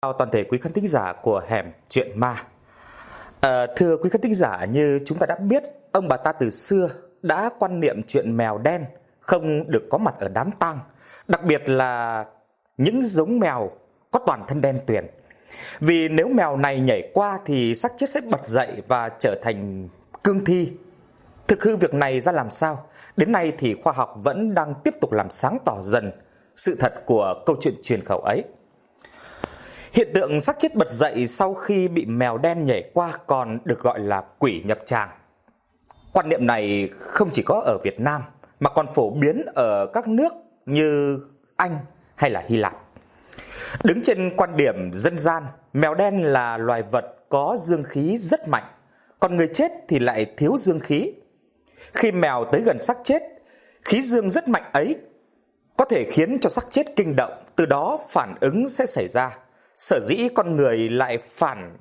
Chào toàn thể quý khán thính giả của Hẻm Chuyện Ma. Thưa quý khán thính giả, như chúng ta đã biết, ông bà ta từ xưa đã quan niệm chuyện mèo đen không được có mặt ở đám tang, đặc biệt là những giống mèo có toàn thân đen tuyền. Vì nếu mèo này nhảy qua thì xác chết sẽ bật dậy và trở thành cương thi. Thực hư việc này ra làm sao? Đến nay thì khoa học vẫn đang tiếp tục làm sáng tỏ dần sự thật của câu chuyện truyền khẩu ấy. Hiện tượng xác chết bật dậy sau khi bị mèo đen nhảy qua còn được gọi là quỷ nhập tràng. Quan niệm này không chỉ có ở Việt Nam mà còn phổ biến ở các nước như Anh hay là Hy Lạp. Đứng trên quan điểm dân gian, mèo đen là loài vật có dương khí rất mạnh, còn người chết thì lại thiếu dương khí. Khi mèo tới gần xác chết, khí dương rất mạnh ấy có thể khiến cho xác chết kinh động, từ đó phản ứng sẽ xảy ra. Sở dĩ con người lại phản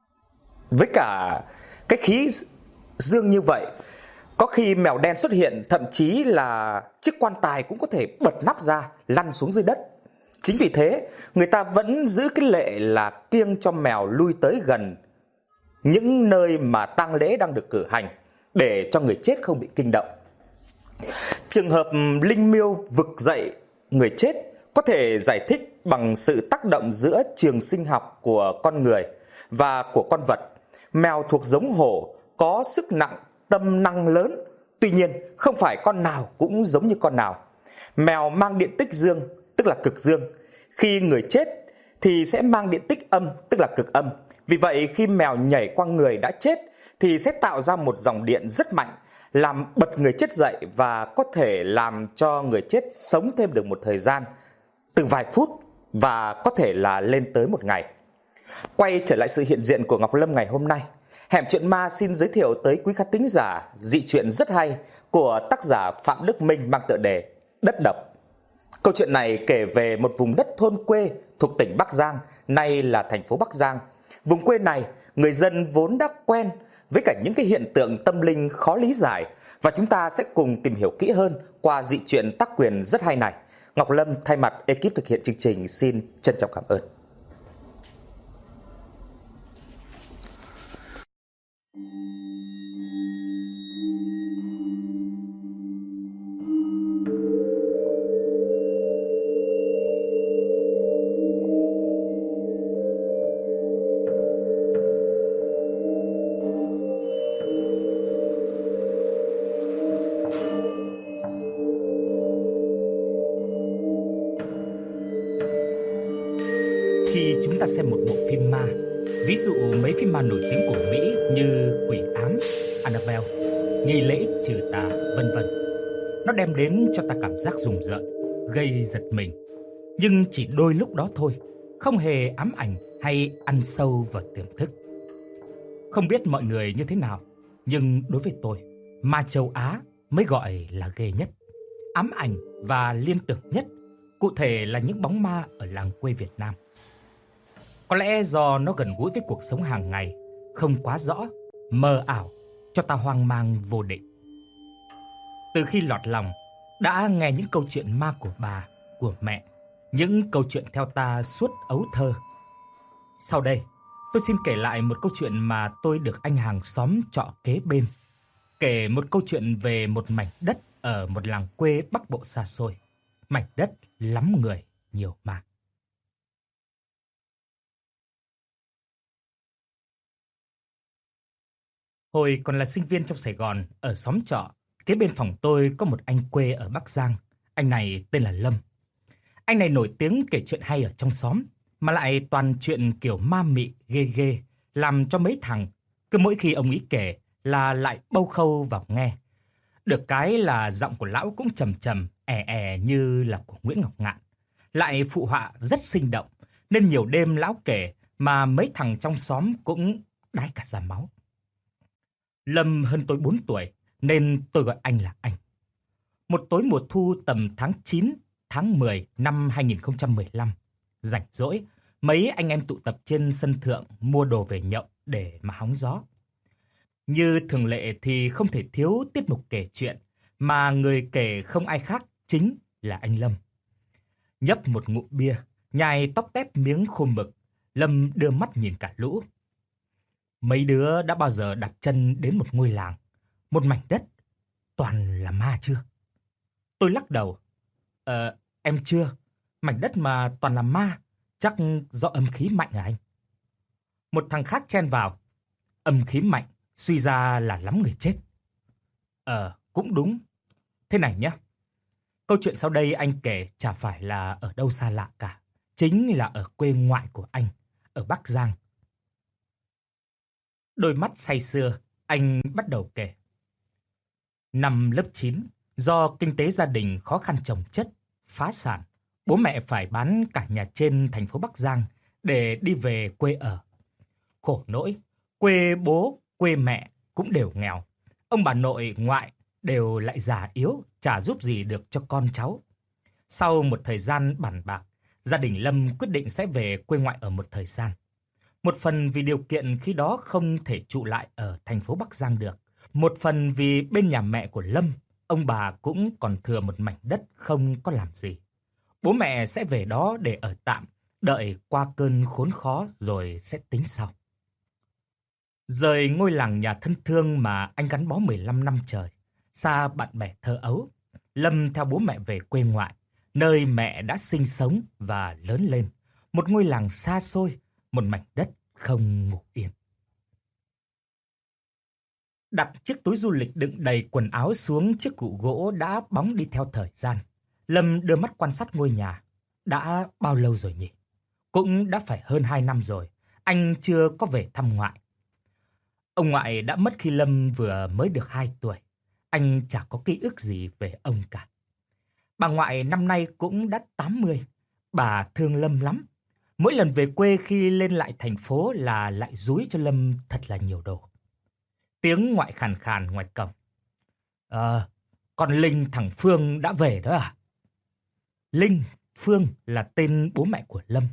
với cả cái khí dương như vậy, có khi mèo đen xuất hiện, thậm chí là chiếc quan tài cũng có thể bật nắp ra, lăn xuống dưới đất. Chính vì thế, người ta vẫn giữ cái lệ là kiêng cho mèo lui tới gần những nơi mà tang lễ đang được cử hành, để cho người chết không bị kinh động. Trường hợp linh miêu vực dậy người chết có thể giải thích bằng sự tác động giữa trường sinh học của con người và của con vật. Mèo thuộc giống hổ có sức nặng, tâm năng lớn, tuy nhiên không phải con nào cũng giống như con nào. Mèo mang điện tích dương, tức là cực dương. Khi người chết thì sẽ mang điện tích âm, tức là cực âm. Vì vậy khi mèo nhảy qua người đã chết thì sẽ tạo ra một dòng điện rất mạnh, làm bật người chết dậy và có thể làm cho người chết sống thêm được một thời gian, từ vài phút và có thể là lên tới một ngày. Quay trở lại sự hiện diện của Ngọc Lâm ngày hôm nay, Hẻm Chuyện Ma xin giới thiệu tới quý khán thính giả dị truyện rất hay của tác giả Phạm Đức Minh mang tựa đề Đất Độc. Câu chuyện này kể về một vùng đất thôn quê thuộc tỉnh Bắc Giang, nay là thành phố Bắc Giang. Vùng quê này, người dân vốn đã quen với cả những cái hiện tượng tâm linh khó lý giải, và chúng ta sẽ cùng tìm hiểu kỹ hơn qua dị truyện tác quyền rất hay này. Ngọc Lâm thay mặt ekip thực hiện chương trình xin trân trọng cảm ơn. Khi chúng ta xem một bộ phim ma, ví dụ mấy phim ma nổi tiếng của Mỹ như Quỷ Ám, Annabelle, Nghi Lễ Trừ Tà, vân vân, nó đem đến cho ta cảm giác rùng rợn, gây giật mình, nhưng chỉ đôi lúc đó thôi, không hề ám ảnh hay ăn sâu vào tiềm thức. Không biết mọi người như thế nào, nhưng đối với tôi, ma châu Á mới gọi là ghê nhất, ám ảnh và liên tưởng nhất, cụ thể là những bóng ma ở làng quê Việt Nam. Có lẽ do nó gần gũi với cuộc sống hàng ngày, không quá rõ, mờ ảo, cho ta hoang mang vô định. Từ khi lọt lòng, đã nghe những câu chuyện ma của bà, của mẹ, những câu chuyện theo ta suốt ấu thơ. Sau đây, tôi xin kể lại một câu chuyện mà tôi được anh hàng xóm trọ kế bên kể một câu chuyện về một mảnh đất ở một làng quê Bắc Bộ xa xôi. Mảnh đất lắm người, nhiều ma. Hồi còn là sinh viên trong Sài Gòn, ở xóm trọ, kế bên phòng tôi có một anh quê ở Bắc Giang. Anh này tên là Lâm. Anh này nổi tiếng kể chuyện hay ở trong xóm, mà lại toàn chuyện kiểu ma mị, ghê ghê, làm cho mấy thằng, cứ mỗi khi ông ấy kể là lại bâu khâu vào nghe. Được cái là giọng của lão cũng trầm trầm, như là của Nguyễn Ngọc Ngạn. Lại phụ họa rất sinh động, nên nhiều đêm lão kể mà mấy thằng trong xóm cũng đái cả da máu. Lâm hơn tôi 4 tuổi, nên tôi gọi anh là anh. Một tối mùa thu tầm tháng 9, tháng 10 năm 2015, rảnh rỗi, mấy anh em tụ tập trên sân thượng mua đồ về nhậu để mà hóng gió. Như thường lệ thì không thể thiếu tiết mục kể chuyện, mà người kể không ai khác chính là anh Lâm. Nhấp một ngụm bia, nhai tóc tép miếng khô mực, Lâm đưa mắt nhìn cả lũ. Mấy đứa đã bao giờ đặt chân đến một ngôi làng, một mảnh đất toàn là ma chưa? Tôi lắc đầu. Em chưa. Mảnh đất mà toàn là ma, chắc do âm khí mạnh à anh? Một thằng khác chen vào. Âm khí mạnh, suy ra là lắm người chết. Cũng đúng. Thế này nhá. Câu chuyện sau đây anh kể chả phải là ở đâu xa lạ cả. Chính là ở quê ngoại của anh, ở Bắc Giang. Đôi mắt say sưa, anh bắt đầu kể. Năm lớp 9, do kinh tế gia đình khó khăn chồng chất, phá sản, bố mẹ phải bán cả nhà trên thành phố Bắc Giang để đi về quê ở. Khổ nỗi, quê bố, quê mẹ cũng đều nghèo. Ông bà nội, ngoại đều lại già yếu, chả giúp gì được cho con cháu. Sau một thời gian bàn bạc, gia đình Lâm quyết định sẽ về quê ngoại ở một thời gian. Một phần vì điều kiện khi đó không thể trụ lại ở thành phố Bắc Giang được. Một phần vì bên nhà mẹ của Lâm, ông bà cũng còn thừa một mảnh đất không có làm gì. Bố mẹ sẽ về đó để ở tạm, đợi qua cơn khốn khó rồi sẽ tính sau. Rời ngôi làng nhà thân thương mà anh gắn bó 15 năm trời, xa bạn bè thơ ấu, Lâm theo bố mẹ về quê ngoại, nơi mẹ đã sinh sống và lớn lên. Một ngôi làng xa xôi, một mảnh đất không ngủ yên. Đặt chiếc túi du lịch đựng đầy quần áo xuống chiếc cụ gỗ đã bóng đi theo thời gian. Lâm đưa mắt quan sát ngôi nhà. Đã bao lâu rồi nhỉ? Cũng đã phải hơn 2 năm rồi, anh chưa có về thăm ngoại. Ông ngoại đã mất khi Lâm vừa mới được 2 tuổi. Anh chả có ký ức gì về ông cả. Bà ngoại năm nay cũng đã 80. Bà thương Lâm lắm. Mỗi lần về quê khi lên lại thành phố là lại dúi cho Lâm thật là nhiều đồ. Tiếng ngoại khàn khàn ngoài cổng. Con Linh thằng Phương đã về đó à? Linh, Phương là tên bố mẹ của Lâm.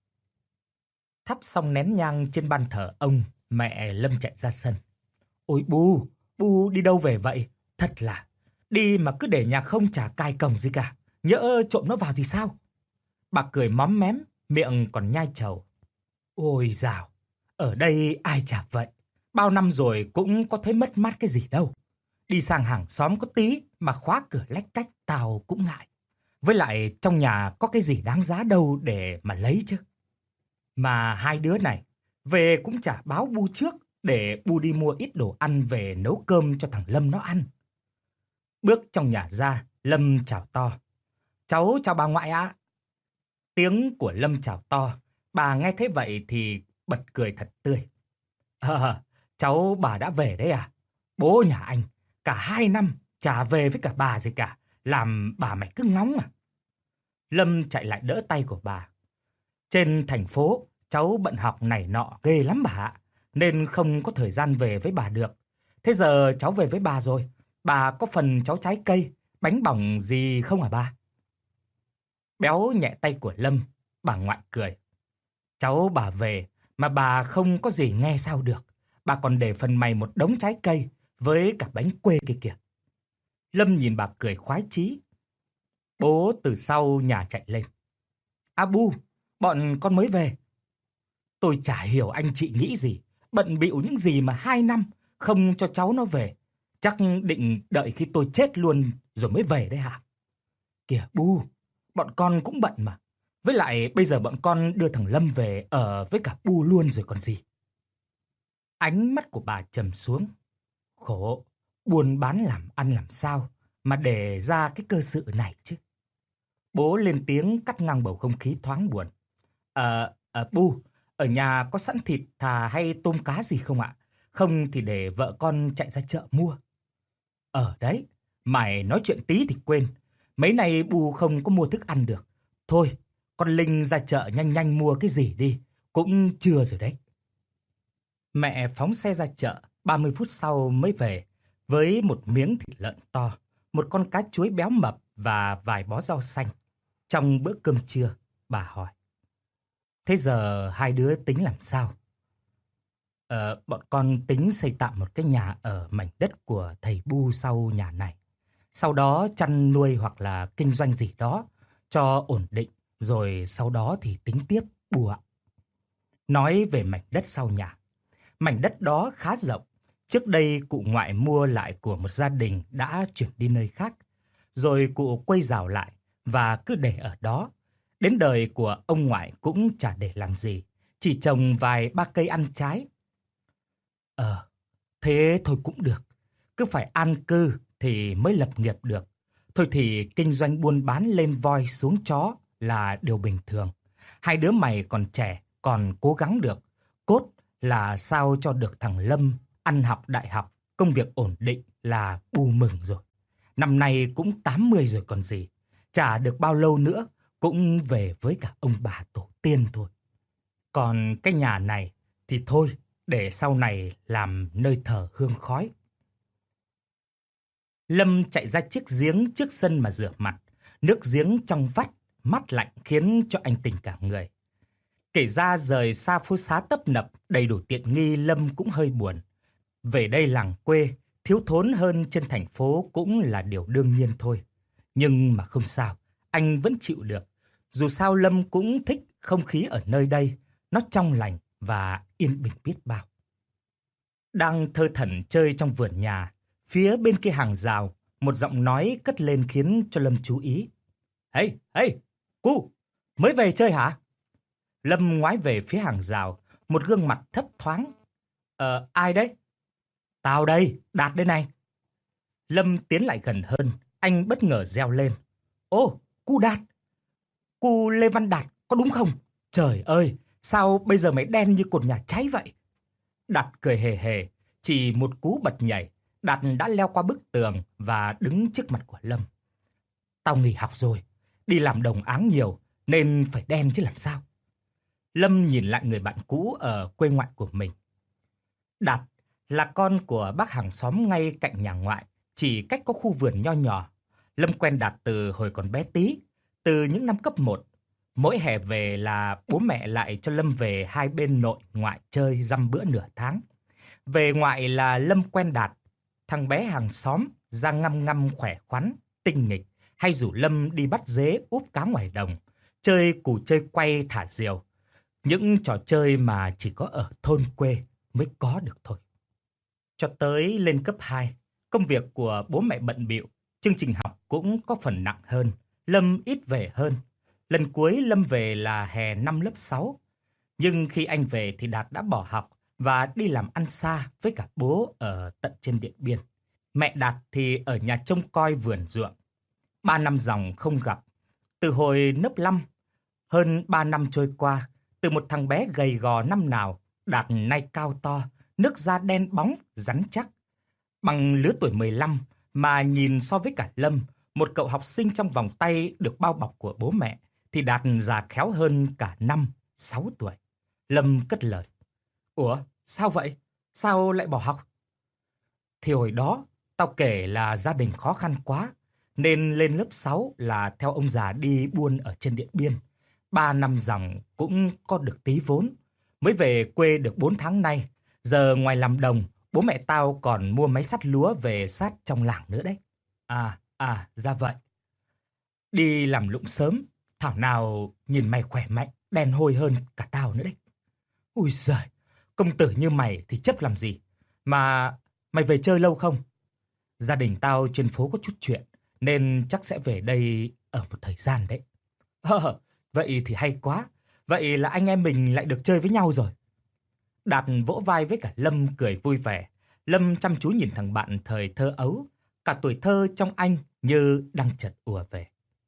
Thắp xong nén nhang trên ban thờ ông, mẹ Lâm chạy ra sân. Ôi Bu đi đâu về vậy? Thật là, đi mà cứ để nhà không chả cài cổng gì cả. Nhỡ trộm nó vào thì sao? Bà cười móm mém, miệng còn nhai trầu. Ôi dào, ở đây ai chả vậy. Bao năm rồi cũng có thấy mất mát cái gì đâu. Đi sang hàng xóm có tí mà khóa cửa lách cách tao cũng ngại. Với lại trong nhà có cái gì đáng giá đâu để mà lấy chứ. Mà hai đứa này về cũng chả báo Bu trước để Bu đi mua ít đồ ăn về nấu cơm cho thằng Lâm nó ăn. Bước trong nhà ra, Lâm chào to. Cháu chào bà ngoại ạ. Tiếng của Lâm chào to, bà nghe thấy vậy thì bật cười thật tươi. Cháu bà đã về đấy à? Bố nhà anh, cả 2 năm chả về với cả bà gì cả, làm bà mày cứ ngóng à. Lâm chạy lại đỡ tay của bà. Trên thành phố, cháu bận học này nọ ghê lắm bà ạ, nên không có thời gian về với bà được. Thế giờ cháu về với bà rồi, bà có phần cháu trái cây, bánh bỏng gì không hả bà? Béo nhẹ tay của Lâm, bà ngoại cười. Cháu bà về mà bà không có gì nghe sao được. Bà còn để phần mày một đống trái cây với cả bánh quê kia kìa. Lâm nhìn bà cười khoái chí. Bố từ sau nhà chạy lên. Bu, bọn con mới về. Tôi chả hiểu anh chị nghĩ gì. Bận bịu những gì mà 2 năm không cho cháu nó về. Chắc định đợi khi tôi chết luôn rồi mới về đấy hả? Kìa Bu, bọn con cũng bận mà. Với lại bây giờ bọn con đưa thằng Lâm về ở với cả Bu luôn rồi còn gì. Ánh mắt của bà trầm xuống. Khổ, buôn bán làm ăn làm sao mà để ra cái cơ sự này chứ. Bố lên tiếng cắt ngang bầu không khí thoáng buồn. Bu, ở nhà có sẵn thịt thà hay tôm cá gì không ạ? Không thì để vợ con chạy ra chợ mua. Đấy, mày nói chuyện tí thì quên. Mấy nay Bu không có mua thức ăn được. Thôi, con Linh ra chợ nhanh nhanh mua cái gì đi. Cũng trưa rồi đấy. Mẹ phóng xe ra chợ, 30 phút sau mới về. Với một miếng thịt lợn to, một con cá chuối béo mập và vài bó rau xanh. Trong bữa cơm trưa, bà hỏi. Thế giờ hai đứa tính làm sao? Bọn con tính xây tạm một cái nhà ở mảnh đất của thầy Bu sau nhà này. Sau đó chăn nuôi hoặc là kinh doanh gì đó cho ổn định. Rồi sau đó thì tính tiếp Bu ạ. nói về mảnh đất sau nhà. Mảnh đất đó khá rộng. Trước đây cụ ngoại mua lại của một gia đình đã chuyển đi nơi khác. Rồi cụ quây rào lại và cứ để ở đó. Đến đời của ông ngoại cũng chả để làm gì, chỉ trồng vài ba cây ăn trái. Thế thôi cũng được. Cứ phải an cư thì mới lập nghiệp được. Thôi thì kinh doanh buôn bán lên voi xuống chó là điều bình thường. Hai đứa mày còn trẻ, còn cố gắng được. Cốt là sao cho được thằng Lâm ăn học đại học, công việc ổn định là bù mừng rồi. Năm nay cũng 80 rồi còn gì. Chả được bao lâu nữa cũng về với cả ông bà tổ tiên thôi. Còn cái nhà này thì thôi, để sau này làm nơi thờ hương khói. Lâm chạy ra chiếc giếng trước sân mà rửa mặt. Nước giếng trong vắt, mát lạnh khiến cho anh tỉnh cả người. Kể ra rời xa phố xá tấp nập, đầy đủ tiện nghi, Lâm cũng hơi buồn. Về đây làng quê, thiếu thốn hơn trên thành phố cũng là điều đương nhiên thôi. Nhưng mà không sao, anh vẫn chịu được. Dù sao Lâm cũng thích không khí ở nơi đây, nó trong lành và yên bình biết bao. Đang thơ thẩn chơi trong vườn nhà, phía bên kia hàng rào, một giọng nói cất lên khiến cho Lâm chú ý. Hey, cu, mới về chơi hả? Lâm ngoái về phía hàng rào, một gương mặt thấp thoáng. Ai đấy? Tao đây, Đạt đây này. Lâm tiến lại gần hơn, anh bất ngờ reo lên. Ô, cu Đạt! Cu Lê Văn Đạt, có đúng không? Trời ơi, sao bây giờ mày đen như cột nhà cháy vậy? Đạt cười hề hề, chỉ một cú bật nhảy, Đạt đã leo qua bức tường và đứng trước mặt của Lâm. Tao nghỉ học rồi, đi làm đồng áng nhiều nên phải đen chứ làm sao. Lâm nhìn lại người bạn cũ ở quê ngoại của mình. Đạt là con của bác hàng xóm ngay cạnh nhà ngoại, chỉ cách có khu vườn nho nhỏ. Lâm quen Đạt từ hồi còn bé tí, từ những năm cấp 1. Mỗi hè về là bố mẹ lại cho Lâm về hai bên nội ngoại chơi dăm bữa nửa tháng. Về ngoại là Lâm quen Đạt, thằng bé hàng xóm, da ngăm ngăm khỏe khoắn, tinh nghịch, hay rủ Lâm đi bắt dế úp cá ngoài đồng, chơi cù chơi quay thả diều. Những trò chơi mà chỉ có ở thôn quê mới có được thôi. Cho tới lên cấp 2, công việc của bố mẹ bận bịu, chương trình học cũng có phần nặng hơn, Lâm ít về hơn. Lần cuối Lâm về là hè năm lớp 6. Nhưng khi anh về thì Đạt đã bỏ học và đi làm ăn xa với cả bố ở tận trên Điện Biên. Mẹ Đạt thì ở nhà trông coi vườn ruộng. 3 năm ròng không gặp. Từ hồi lớp 5, hơn 3 năm trôi qua, từ một thằng bé gầy gò năm nào, Đạt nay cao to, nước da đen bóng, rắn chắc. Bằng lứa tuổi 15 mà nhìn so với cả Lâm, một cậu học sinh trong vòng tay được bao bọc của bố mẹ, thì Đạt già khéo hơn cả 5-6 tuổi. Lâm cất lời. Ủa, sao vậy? Sao lại bỏ học? Thì hồi đó, tao kể là gia đình khó khăn quá, nên lên lớp 6 là theo ông già đi buôn ở trên Điện Biên. 3 năm ròng cũng có được tí vốn. Mới về quê được 4 tháng nay. Giờ ngoài làm đồng, bố mẹ tao còn mua máy sắt lúa về sát trong làng nữa đấy. Ra vậy. Đi làm lụng sớm, thảo nào nhìn mày khỏe mạnh, đen hôi hơn cả tao nữa đấy. Ui giời, công tử như mày thì chấp làm gì? Mà mày về chơi lâu không? Gia đình tao trên phố có chút chuyện, nên chắc sẽ về đây ở một thời gian đấy. Vậy thì hay quá. Vậy là anh em mình lại được chơi với nhau rồi. Đạt vỗ vai với cả Lâm cười vui vẻ. Lâm chăm chú nhìn thằng bạn thời thơ ấu. Cả tuổi thơ trong anh như đang chợt ùa về.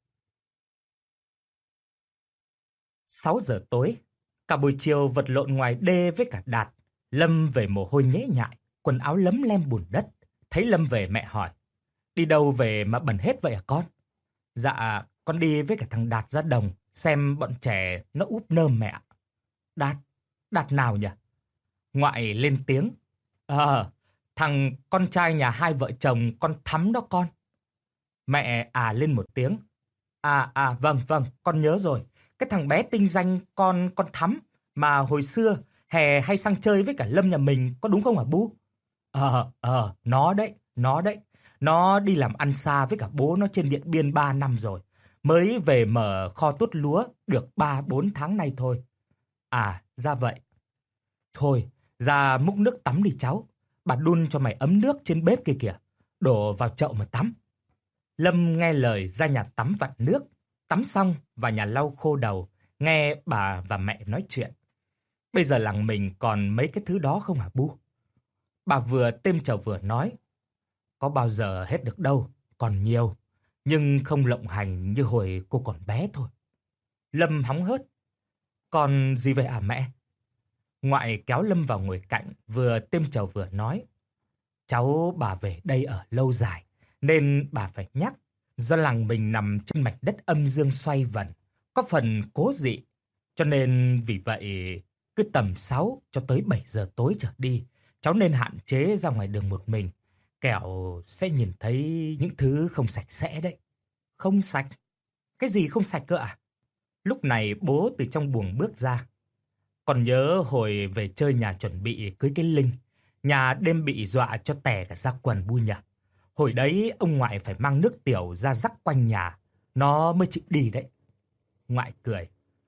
6 giờ tối, cả buổi chiều vật lộn ngoài đê với cả Đạt. Lâm về mồ hôi nhễ nhại, quần áo lấm lem bùn đất. Thấy Lâm về mẹ hỏi, đi đâu về mà bẩn hết vậy hả con? Dạ, con đi với cả thằng Đạt ra đồng, xem bọn trẻ nó úp nơm mẹ. Đạt nào nhỉ? Ngoại lên tiếng. Thằng con trai nhà hai vợ chồng con Thắm đó con. Mẹ lên một tiếng. Vâng, con nhớ rồi. Cái thằng bé tinh danh con Thắm mà hồi xưa hè hay sang chơi với cả Lâm nhà mình, có đúng không hả Bu? Nó đấy. Nó đi làm ăn xa với cả bố nó trên Điện Biên 3 năm rồi. Mới về mở kho tuốt lúa được 3-4 tháng nay thôi. Ra vậy. Thôi, ra múc nước tắm đi cháu. Bà đun cho mày ấm nước trên bếp kia kìa. Đổ vào chậu mà tắm. Lâm nghe lời ra nhà tắm vặt nước. Tắm xong vào nhà lau khô đầu. Nghe bà và mẹ nói chuyện. Bây giờ làng mình còn mấy cái thứ đó không hả Bu? Bà vừa têm trầu vừa nói. Có bao giờ hết được đâu, còn nhiều. Nhưng không lộng hành như hồi cô còn bé thôi. Lâm hóng hớt. Còn gì vậy hả mẹ? Ngoại kéo Lâm vào ngồi cạnh, vừa têm trầu vừa nói. Cháu bà về đây ở lâu dài, nên bà phải nhắc. Do làng mình nằm trên mạch đất âm dương xoay vần, có phần cố dị. Cho nên vì vậy, cứ tầm 6 cho tới 7 giờ tối trở đi, cháu nên hạn chế ra ngoài đường một mình. Kẻo sẽ nhìn thấy những thứ không sạch sẽ đấy. Không sạch? Cái gì không sạch cơ ạ? Lúc này bố từ trong buồng bước ra. Còn nhớ hồi về chơi nhà chuẩn bị cưới cái Linh, nhà đêm bị dọa cho tè cả ra quần Bu nhỉ? Hồi đấy ông ngoại phải mang nước tiểu ra rắc quanh nhà, nó mới chịu đi đấy. Ngoại cười.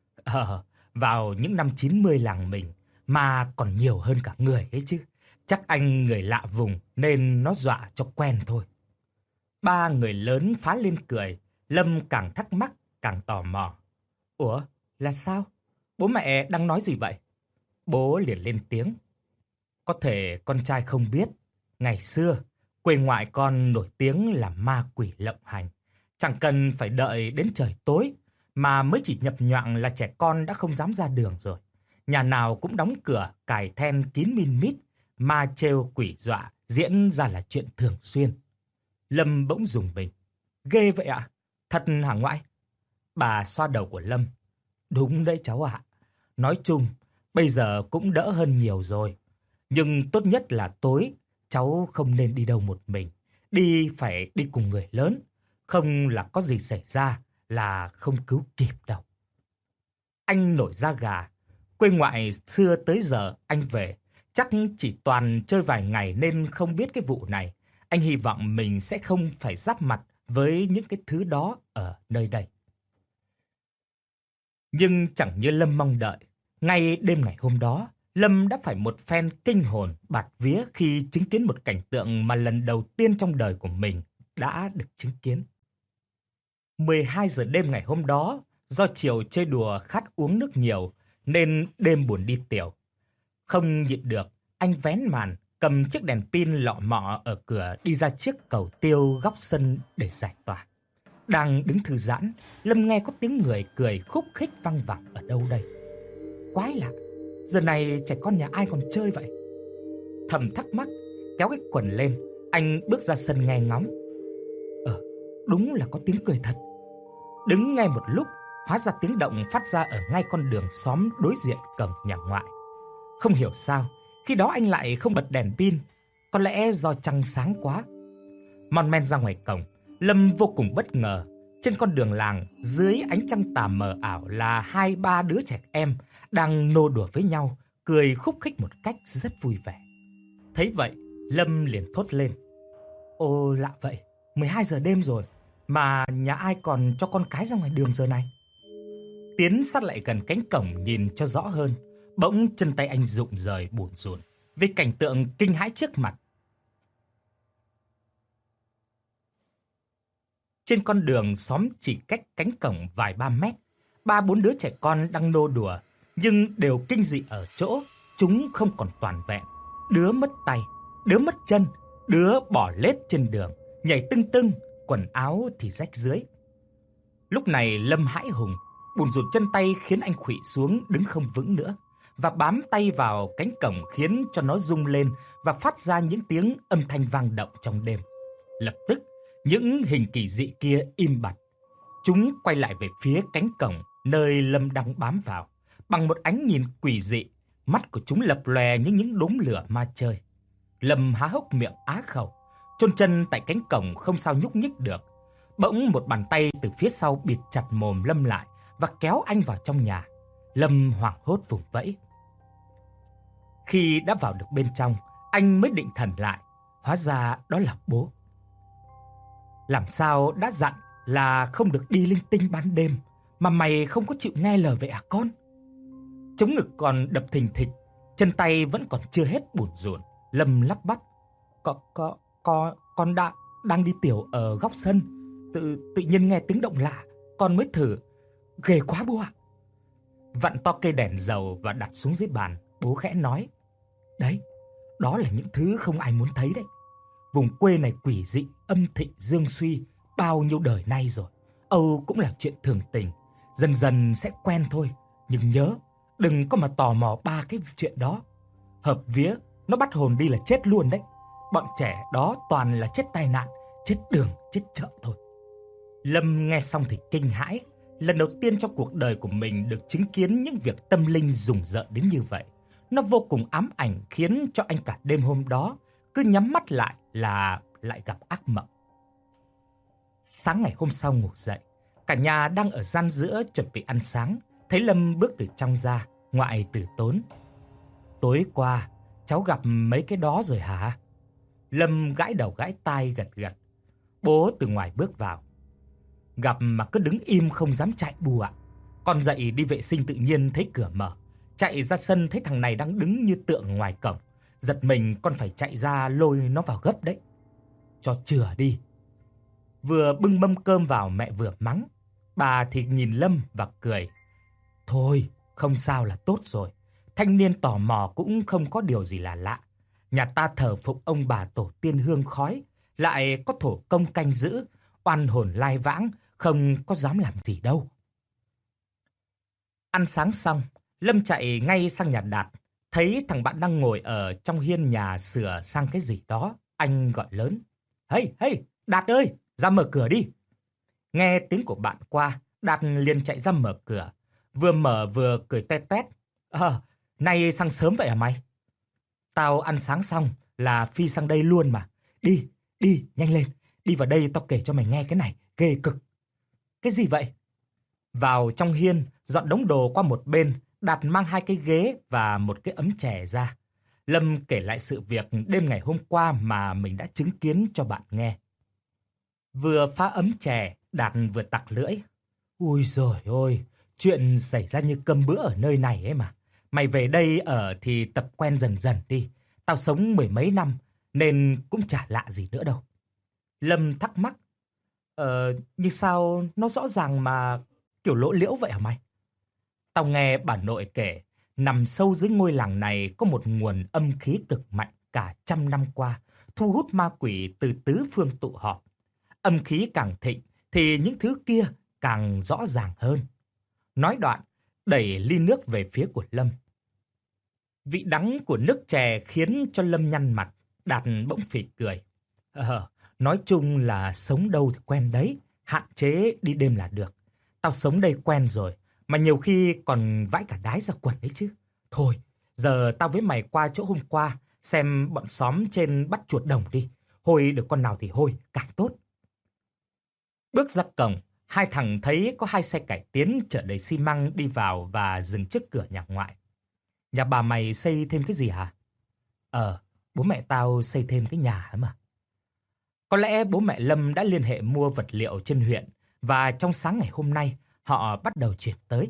Vào những năm 90 làng mình mà còn nhiều hơn cả người ấy chứ. Chắc anh người lạ vùng nên nó dọa cho quen thôi. Ba người lớn phá lên cười, Lâm càng thắc mắc càng tò mò. Ủa, là sao? Bố mẹ đang nói gì vậy? Bố liền lên tiếng. Có thể con trai không biết, ngày xưa quê ngoại con nổi tiếng là ma quỷ lộng hành. Chẳng cần phải đợi đến trời tối mà mới chỉ nhập nhoạng là trẻ con đã không dám ra đường rồi. Nhà nào cũng đóng cửa, cài then kín min mít, ma trêu quỷ dọa diễn ra là chuyện thường xuyên. Lâm bỗng rùng mình. Ghê vậy ạ? Thật hả ngoại? Bà xoa đầu của Lâm. Đúng đấy cháu ạ. Nói chung, bây giờ cũng đỡ hơn nhiều rồi. Nhưng tốt nhất là tối, cháu không nên đi đâu một mình. Đi phải đi cùng người lớn. Không là có gì xảy ra là không cứu kịp đâu. Anh nổi da gà. Quê ngoại xưa tới giờ anh về. Chắc chỉ toàn chơi vài ngày nên không biết cái vụ này. Anh hy vọng mình sẽ không phải giáp mặt với những cái thứ đó ở nơi đây. Nhưng chẳng như Lâm mong đợi. Ngay đêm ngày hôm đó, Lâm đã phải một phen kinh hồn bạt vía khi chứng kiến một cảnh tượng mà lần đầu tiên trong đời của mình đã được chứng kiến. 12 giờ đêm ngày hôm đó, do chiều chơi đùa khát uống nước nhiều, nên đêm buồn đi tiểu. Không nhịn được, anh vén màn, cầm chiếc đèn pin lọ mọ ở cửa đi ra chiếc cầu tiêu góc sân để giải tỏa. Đang đứng thư giãn, Lâm nghe có tiếng người cười khúc khích văng vẳng ở đâu đây. Quái lạ, giờ này trẻ con nhà ai còn chơi vậy? Thầm thắc mắc, kéo cái quần lên, anh bước ra sân nghe ngóng. Đúng là có tiếng cười thật. Đứng nghe một lúc, hóa ra tiếng động phát ra ở ngay con đường xóm đối diện cổng nhà ngoại. Không hiểu sao, khi đó anh lại không bật đèn pin, có lẽ do trăng sáng quá. Mon men ra ngoài cổng, Lâm vô cùng bất ngờ. Trên con đường làng, dưới ánh trăng tà mờ ảo là 2-3 đứa trẻ em đang nô đùa với nhau, cười khúc khích một cách rất vui vẻ. Thấy vậy, Lâm liền thốt lên. Ồ lạ vậy, 12 giờ đêm rồi, mà nhà ai còn cho con cái ra ngoài đường giờ này? Tiến sát lại gần cánh cổng nhìn cho rõ hơn, bỗng chân tay anh rụng rời bủn rủn vì cảnh tượng kinh hãi trước mặt. Trên con đường xóm chỉ cách cánh cổng vài ba mét, 3-4 đứa trẻ con đang nô đùa, nhưng đều kinh dị ở chỗ chúng không còn toàn vẹn. Đứa mất tay, đứa mất chân, đứa bỏ lết trên đường, nhảy tưng tưng, quần áo thì rách rưới. Lúc này Lâm hãi hùng, bùn rùn chân tay khiến anh khuỵu xuống đứng không vững nữa, và bám tay vào cánh cổng khiến cho nó rung lên và phát ra những tiếng âm thanh vang động trong đêm. Lập tức, những hình kỳ dị kia im bặt. Chúng quay lại về phía cánh cổng nơi Lâm đang bám vào. Bằng một ánh nhìn quỷ dị, mắt của chúng lập lòe như những đốm lửa ma chơi. Lâm há hốc miệng á khẩu, chôn chân tại cánh cổng không sao nhúc nhích được. Bỗng một bàn tay từ phía sau bịt chặt mồm Lâm lại và kéo anh vào trong nhà. Lâm hoảng hốt vùng vẫy. Khi đã vào được bên trong, anh mới định thần lại. Hóa ra đó là bố. Làm sao đã dặn là không được đi linh tinh ban đêm, mà mày không có chịu nghe lời vậy à con? Chống ngực còn đập thình thịch, Chân tay vẫn còn chưa hết bủn rủn, Lâm lắp bắp. Con đang đi tiểu ở góc sân. Tự nhiên nghe tiếng động lạ, con mới thử. Ghê quá bố ạ. Vặn to cây đèn dầu và đặt xuống dưới bàn, bố khẽ nói. Đấy, đó là những thứ không ai muốn thấy đấy. Vùng quê này quỷ dị, âm thịnh dương suy bao nhiêu đời nay rồi. Âu cũng là chuyện thường tình, dần dần sẽ quen thôi. Nhưng nhớ, đừng có mà tò mò ba cái chuyện đó. Hợp vía, nó bắt hồn đi là chết luôn đấy. Bọn trẻ đó toàn là chết tai nạn, chết đường, chết chợ thôi. Lâm nghe xong thì kinh hãi. Lần đầu tiên trong cuộc đời của mình được chứng kiến những việc tâm linh rùng rợn đến như vậy. Nó vô cùng ám ảnh, khiến cho anh cả đêm hôm đó cứ nhắm mắt lại là lại gặp ác mộng. Sáng ngày hôm sau ngủ dậy, cả nhà đang ở gian giữa chuẩn bị ăn sáng. Thấy Lâm bước từ trong ra, ngoại tử tốn. Tối qua, cháu gặp mấy cái đó rồi hả? Lâm gãi đầu gãi tai gật gật. Bố từ ngoài bước vào. Gặp mà cứ đứng im không dám chạy bù ạ. Con dậy đi vệ sinh tự nhiên thấy cửa mở. Chạy ra sân thấy thằng này đang đứng như tượng ngoài cổng. Giật mình con phải chạy ra lôi nó vào gấp đấy. Cho chừa đi. Vừa bưng mâm cơm vào mẹ vừa mắng. Bà thì nhìn Lâm và cười. Thôi, không sao là tốt rồi. Thanh niên tò mò cũng không có điều gì là lạ. Nhà ta thờ phụng ông bà tổ tiên hương khói, lại có thổ công canh giữ, oan hồn lai vãng, không có dám làm gì đâu. Ăn sáng xong, Lâm chạy ngay sang nhà Đạt. Thấy thằng bạn đang ngồi ở trong hiên nhà sửa sang cái gì đó. Anh gọi lớn. Hey, Đạt ơi, ra mở cửa đi. Nghe tiếng của bạn qua, Đạt liền chạy ra mở cửa. Vừa mở vừa cười tét tét. Nay sang sớm vậy à mày? Tao ăn sáng xong là phi sang đây luôn mà. Đi, nhanh lên. Đi vào đây tao kể cho mày nghe cái này, ghê cực. Cái gì vậy? Vào trong hiên, dọn đống đồ qua một bên, Đạt mang 2 cái ghế và một cái ấm chè ra. Lâm kể lại sự việc đêm ngày hôm qua mà mình đã chứng kiến cho bạn nghe. Vừa pha ấm chè, Đạt vừa tặc lưỡi. Ui giời ơi, chuyện xảy ra như cơm bữa ở nơi này ấy mà. Mày về đây ở thì tập quen dần dần đi. Tao sống 10 mấy năm nên cũng chả lạ gì nữa đâu. Lâm thắc mắc. Nhưng sao nó rõ ràng mà kiểu lỗ liễu vậy hả mày? Tao nghe bà nội kể, nằm sâu dưới ngôi làng này có một nguồn âm khí cực mạnh cả 100 năm qua, thu hút ma quỷ từ tứ phương tụ họp. Âm khí càng thịnh thì những thứ kia càng rõ ràng hơn. Nói đoạn, đẩy ly nước về phía của Lâm. Vị đắng của nước chè khiến cho Lâm nhăn mặt. Đạt bỗng phì cười. Nói chung là sống đâu thì quen đấy, hạn chế đi đêm là được. Tao sống đây quen rồi, mà nhiều khi còn vãi cả đái ra quần đấy chứ. Thôi, giờ tao với mày qua chỗ hôm qua, xem bọn xóm trên bắt chuột đồng đi. Hôi được con nào thì hôi, càng tốt. Bước ra cổng, 2 thằng thấy có 2 xe cải tiến chở đầy xi măng đi vào và dừng trước cửa nhà ngoại. Nhà bà mày xây thêm cái gì hả? Bố mẹ tao xây thêm cái nhà ấy mà. Có lẽ bố mẹ Lâm đã liên hệ mua vật liệu trên huyện và trong sáng ngày hôm nay họ bắt đầu chuyển tới.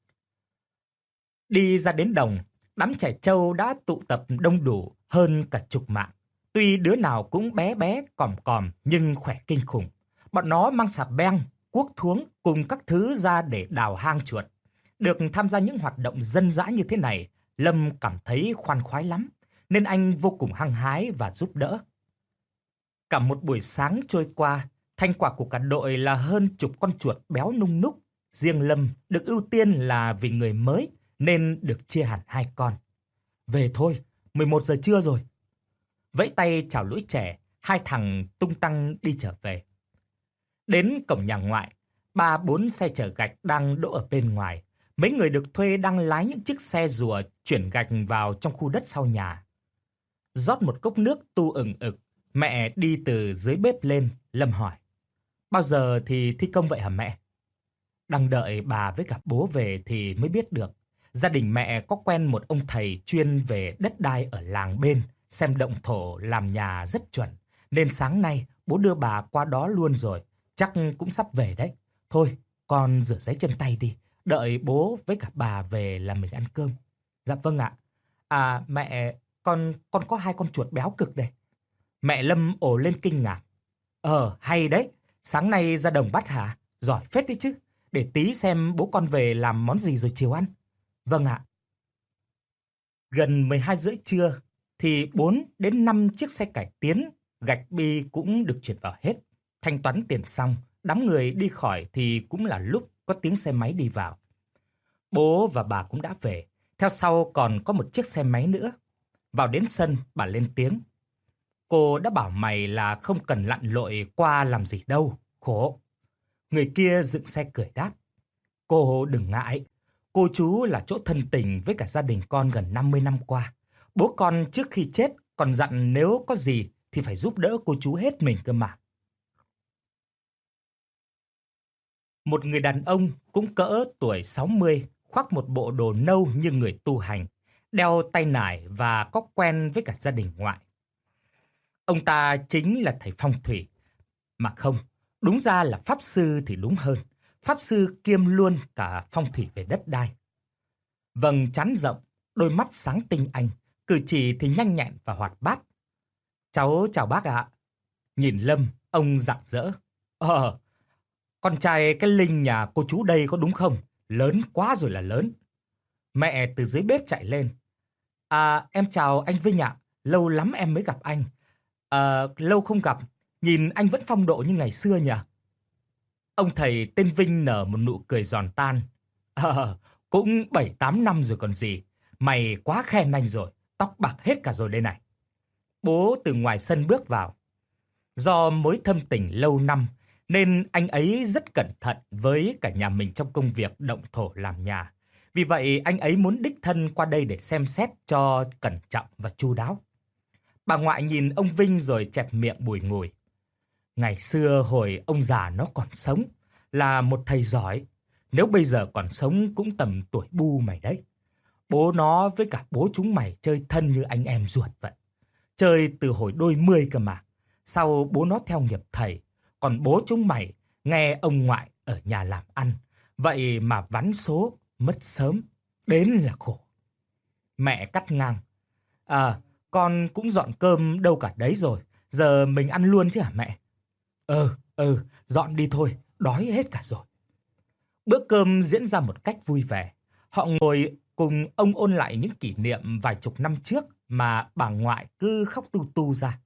Đi ra đến đồng, đám trẻ trâu đã tụ tập đông đủ hơn cả chục mạng. Tuy đứa nào cũng bé bé, còm còm nhưng khỏe kinh khủng. Bọn nó mang xà beng, cuốc thuống cùng các thứ ra để đào hang chuột. Được tham gia những hoạt động dân dã như thế này, Lâm cảm thấy khoan khoái lắm, nên anh vô cùng hăng hái và giúp đỡ. Cả một buổi sáng trôi qua, thành quả của cả đội là hơn chục con chuột béo nung núc. Riêng Lâm được ưu tiên là vì người mới nên được chia hẳn 2 con. Về thôi, 11 giờ trưa rồi. Vẫy tay chào lũ trẻ, 2 thằng tung tăng đi trở về. Đến cổng nhà ngoại, 3-4 xe chở gạch đang đỗ ở bên ngoài. Mấy người được thuê đang lái những chiếc xe rùa chuyển gạch vào trong khu đất sau nhà. Rót một cốc nước tu ừng ực, mẹ đi từ dưới bếp lên, Lâm hỏi. Bao giờ thì thi công vậy hả mẹ? Đang đợi bà với cả bố về thì mới biết được. Gia đình mẹ có quen một ông thầy chuyên về đất đai ở làng bên, xem động thổ làm nhà rất chuẩn. Nên sáng nay bố đưa bà qua đó luôn rồi, chắc cũng sắp về đấy. Thôi, con rửa giấy chân tay đi, đợi bố với cả bà về là mình ăn cơm. Dạ vâng ạ. À mẹ, con có 2 con chuột béo cực đây. Mẹ Lâm ồ lên kinh ngạc. Hay đấy, sáng nay ra đồng bắt hả? Giỏi phết đấy chứ. Để tí xem bố con về làm món gì rồi chiều ăn. Vâng ạ. Gần 12 rưỡi trưa thì 4 đến 5 chiếc xe cải tiến, gạch bi cũng được chuyển vào hết. Thanh toán tiền xong, đám người đi khỏi thì cũng là lúc có tiếng xe máy đi vào. Bố và bà cũng đã về, theo sau còn có một chiếc xe máy nữa. Vào đến sân, bà lên tiếng. Cô đã bảo mày là không cần lặn lội qua làm gì đâu, khổ. Người kia dựng xe cười đáp. Cô đừng ngại, cô chú là chỗ thân tình với cả gia đình con gần 50 năm qua. Bố con trước khi chết còn dặn nếu có gì thì phải giúp đỡ cô chú hết mình cơ mà. Một người đàn ông cũng cỡ tuổi 60, khoác một bộ đồ nâu như người tu hành, đeo tay nải và có quen với cả gia đình ngoại. Ông ta chính là thầy phong thủy, mà không, đúng ra là pháp sư thì đúng hơn. Pháp sư kiêm luôn cả phong thủy về đất đai. Vầng trán rộng, đôi mắt sáng tinh anh, cử chỉ thì nhanh nhẹn và hoạt bát. Cháu chào bác ạ. Nhìn Lâm, ông rạng rỡ. Con trai cái Linh nhà cô chú đây có đúng không? Lớn quá rồi là lớn. Mẹ từ dưới bếp chạy lên. Em chào anh Vinh ạ. Lâu lắm em mới gặp anh. Lâu không gặp, nhìn anh vẫn phong độ như ngày xưa nhỉ? Ông thầy tên Vinh nở một nụ cười giòn tan. Cũng 7-8 năm rồi còn gì. Mày quá khen anh rồi, tóc bạc hết cả rồi đây này. Bố từ ngoài sân bước vào. Do mối thâm tình lâu năm, nên anh ấy rất cẩn thận với cả nhà mình trong công việc động thổ làm nhà. Vì vậy anh ấy muốn đích thân qua đây để xem xét cho cẩn trọng và chu đáo. Bà ngoại nhìn ông Vinh rồi chẹp miệng bùi ngùi. Ngày xưa hồi ông già nó còn sống, là một thầy giỏi. Nếu bây giờ còn sống cũng tầm tuổi bu mày đấy. Bố nó với cả bố chúng mày chơi thân như anh em ruột vậy. Chơi từ hồi đôi mươi cơ mà. Sau bố nó theo nghiệp thầy, còn bố chúng mày nghe ông ngoại ở nhà làm ăn. Vậy mà vắn số, mất sớm, đến là khổ. Mẹ cắt ngang. Con cũng dọn cơm đâu cả đấy rồi. Giờ mình ăn luôn chứ hả mẹ? Dọn đi thôi, đói hết cả rồi. Bữa cơm diễn ra một cách vui vẻ. Họ ngồi cùng ông ôn lại những kỷ niệm vài chục năm trước mà bà ngoại cứ khóc tu tu ra.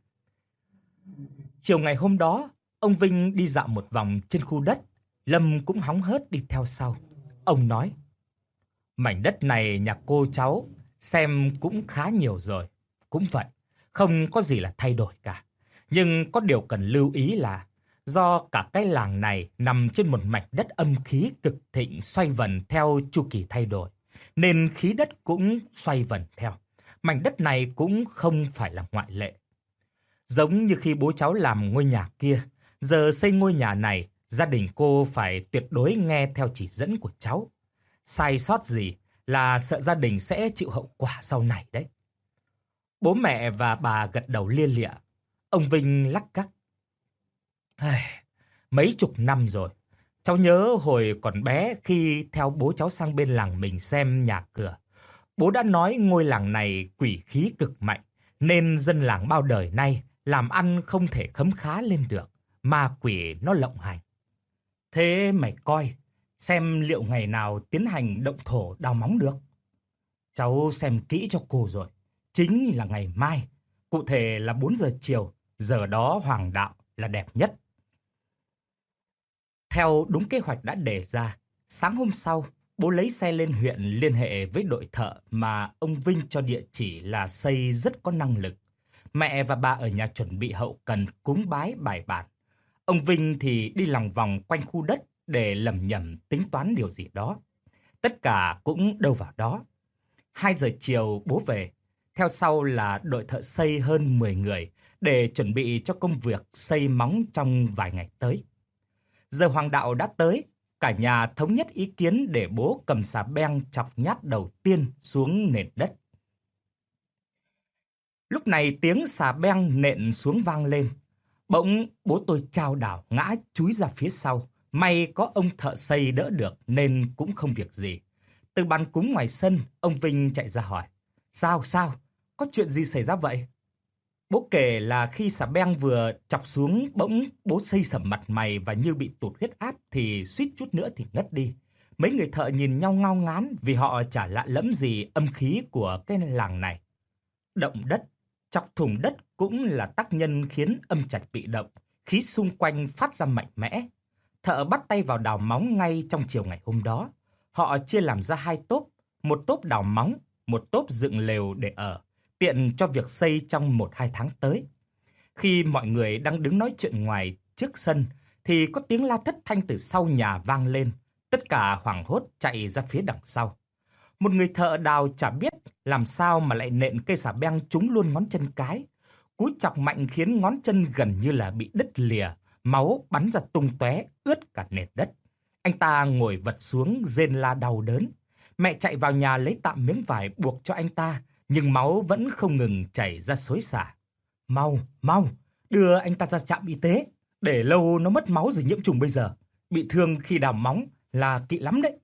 Chiều ngày hôm đó, ông Vinh đi dạo một vòng trên khu đất. Lâm cũng hóng hớt đi theo sau. Ông nói, mảnh đất này nhà cô cháu xem cũng khá nhiều rồi. Cũng vậy, không có gì là thay đổi cả. Nhưng có điều cần lưu ý là do cả cái làng này nằm trên một mảnh đất âm khí cực thịnh xoay vần theo chu kỳ thay đổi, nên khí đất cũng xoay vần theo. Mảnh đất này cũng không phải là ngoại lệ. Giống như khi bố cháu làm ngôi nhà kia, giờ xây ngôi nhà này, gia đình cô phải tuyệt đối nghe theo chỉ dẫn của cháu. Sai sót gì là sợ gia đình sẽ chịu hậu quả sau này đấy. Bố mẹ và bà gật đầu lia lịa. Ông Vinh lắc cắc. Mấy chục năm rồi, cháu nhớ hồi còn bé khi theo bố cháu sang bên làng mình xem nhà cửa. Bố đã nói ngôi làng này quỷ khí cực mạnh, nên dân làng bao đời nay làm ăn không thể khấm khá lên được, ma quỷ nó lộng hành. Thế mày coi, xem liệu ngày nào tiến hành động thổ đào móng được. Cháu xem kỹ cho cô rồi, chính là ngày mai, cụ thể là 4 giờ chiều, giờ đó hoàng đạo là đẹp nhất. Theo đúng kế hoạch đã đề ra, sáng hôm sau, bố lấy xe lên huyện liên hệ với đội thợ mà ông Vinh cho địa chỉ là xây rất có năng lực. Mẹ và bà ở nhà chuẩn bị hậu cần cúng bái bài bản. Ông Vinh thì đi lòng vòng quanh khu đất để lẩm nhẩm tính toán điều gì đó. Tất cả cũng đâu vào đó. 2 giờ chiều bố về, theo sau là đội thợ xây hơn 10 người để chuẩn bị cho công việc xây móng trong vài ngày tới. Giờ hoàng đạo đã tới, cả nhà thống nhất ý kiến để bố cầm xà beng chọc nhát đầu tiên xuống nền đất. Lúc này tiếng xà beng nện xuống vang lên. Bỗng bố tôi chao đảo ngã chúi ra phía sau. May có ông thợ xây đỡ được nên cũng không việc gì. Từ bàn cúng ngoài sân, ông Vinh chạy ra hỏi. Sao? Có chuyện gì xảy ra vậy? Bố kể là khi xà beng vừa chọc xuống bỗng bố xây sẩm mặt mày và như bị tụt huyết áp thì suýt chút nữa thì ngất đi. Mấy người thợ nhìn nhau ngao ngán vì họ chả lạ lẫm gì âm khí của cái làng này. Động đất, chọc thủng đất cũng là tác nhân khiến âm trạch bị động, khí xung quanh phát ra mạnh mẽ. Thợ bắt tay vào đào móng ngay trong chiều ngày hôm đó. Họ chia làm ra 2 tốp, một tốp đào móng, một tốp dựng lều để ở, tiện cho việc xây trong 1-2 tháng tới. Khi mọi người đang đứng nói chuyện ngoài trước sân, thì có tiếng la thất thanh từ sau nhà vang lên. Tất cả hoảng hốt chạy ra phía đằng sau. Một người thợ đào chả biết làm sao mà lại nện cây xà beng trúng luôn ngón chân cái. Cú chọc mạnh khiến ngón chân gần như là bị đứt lìa, máu bắn ra tung tóe, ướt cả nền đất. Anh ta ngồi vật xuống rên la đau đớn. Mẹ chạy vào nhà lấy tạm miếng vải buộc cho anh ta, nhưng máu vẫn không ngừng chảy ra xối xả. Mau, đưa anh ta ra trạm y tế. Để lâu nó mất máu rồi nhiễm trùng bây giờ. Bị thương khi đào móng là kỵ lắm đấy.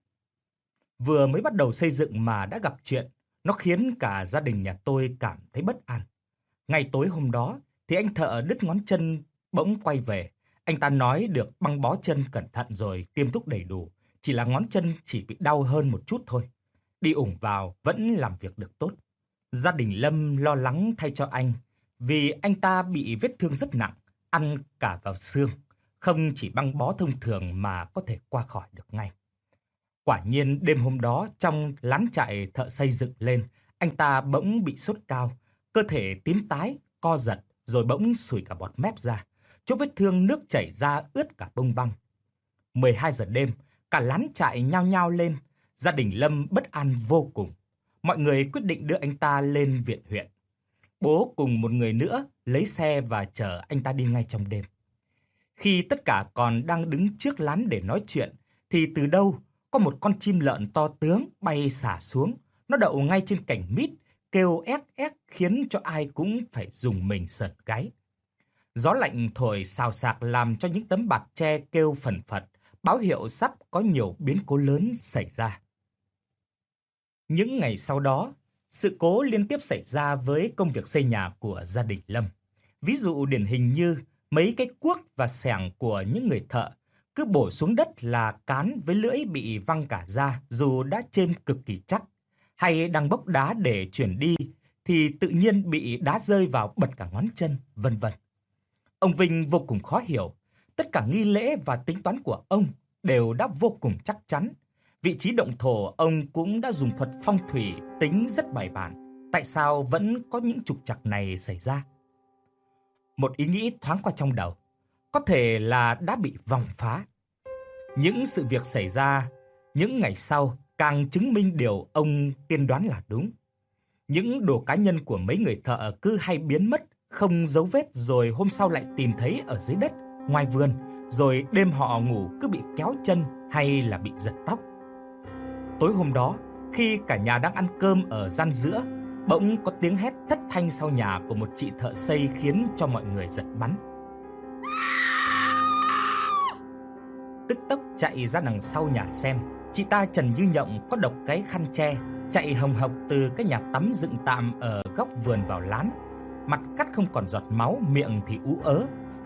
Vừa mới bắt đầu xây dựng mà đã gặp chuyện, nó khiến cả gia đình nhà tôi cảm thấy bất an. Ngày tối hôm đó thì anh thợ đứt ngón chân bỗng quay về. Anh ta nói được băng bó chân cẩn thận rồi tiêm thuốc đầy đủ. Chỉ là ngón chân chỉ bị đau hơn một chút thôi. Đi ủng vào vẫn làm việc được tốt. Gia đình Lâm lo lắng thay cho anh vì anh ta bị vết thương rất nặng, ăn cả vào xương. Không chỉ băng bó thông thường mà có thể qua khỏi được ngay. Quả nhiên đêm hôm đó trong lán trại thợ xây dựng lên, anh ta bỗng bị sốt cao, cơ thể tím tái, co giật rồi bỗng sùi cả bọt mép ra. Chỗ vết thương nước chảy ra ướt cả bông băng. 12 giờ đêm, cả lán trại nhao nhao lên, gia đình Lâm bất an vô cùng. Mọi người quyết định đưa anh ta lên viện huyện. Bố cùng một người nữa lấy xe và chở anh ta đi ngay trong đêm. Khi tất cả còn đang đứng trước lán để nói chuyện, thì từ đâu có một con chim lợn to tướng bay xả xuống. Nó đậu ngay trên cành mít, kêu éc éc khiến cho ai cũng phải rùng mình sởn gáy. Gió lạnh thổi xào xạc làm cho những tấm bạt tre kêu phần phật, báo hiệu sắp có nhiều biến cố lớn xảy ra. Những ngày sau đó, sự cố liên tiếp xảy ra với công việc xây nhà của gia đình Lâm. Ví dụ điển hình như mấy cái cuốc và xẻng của những người thợ cứ bổ xuống đất là cán với lưỡi bị văng cả ra dù đã chêm cực kỳ chắc. Hay đang bốc đá để chuyển đi thì tự nhiên bị đá rơi vào bật cả ngón chân, vân vân. Ông Vinh vô cùng khó hiểu. Tất cả nghi lễ và tính toán của ông đều đã vô cùng chắc chắn. Vị trí động thổ ông cũng đã dùng thuật phong thủy tính rất bài bản. Tại sao vẫn có những trục trặc này xảy ra? Một ý nghĩ thoáng qua trong đầu. Có thể là đã bị vong phá. Những sự việc xảy ra những ngày sau càng chứng minh điều ông tiên đoán là đúng. Những đồ cá nhân của mấy người thợ cứ hay biến mất, không dấu vết rồi hôm sau lại tìm thấy ở dưới đất, ngoài vườn, rồi đêm họ ngủ cứ bị kéo chân hay là bị giật tóc. Tối hôm đó, khi cả nhà đang ăn cơm ở gian giữa, bỗng có tiếng hét thất thanh sau nhà của một chị thợ xây khiến cho mọi người giật bắn. Tức tốc chạy ra đằng sau nhà xem, chị ta Trần Như Nhộng có độc cái khăn che, chạy hồng hộc từ cái nhà tắm dựng tạm ở góc vườn vào lán, mặt cắt không còn giọt máu, miệng thì ú ớ.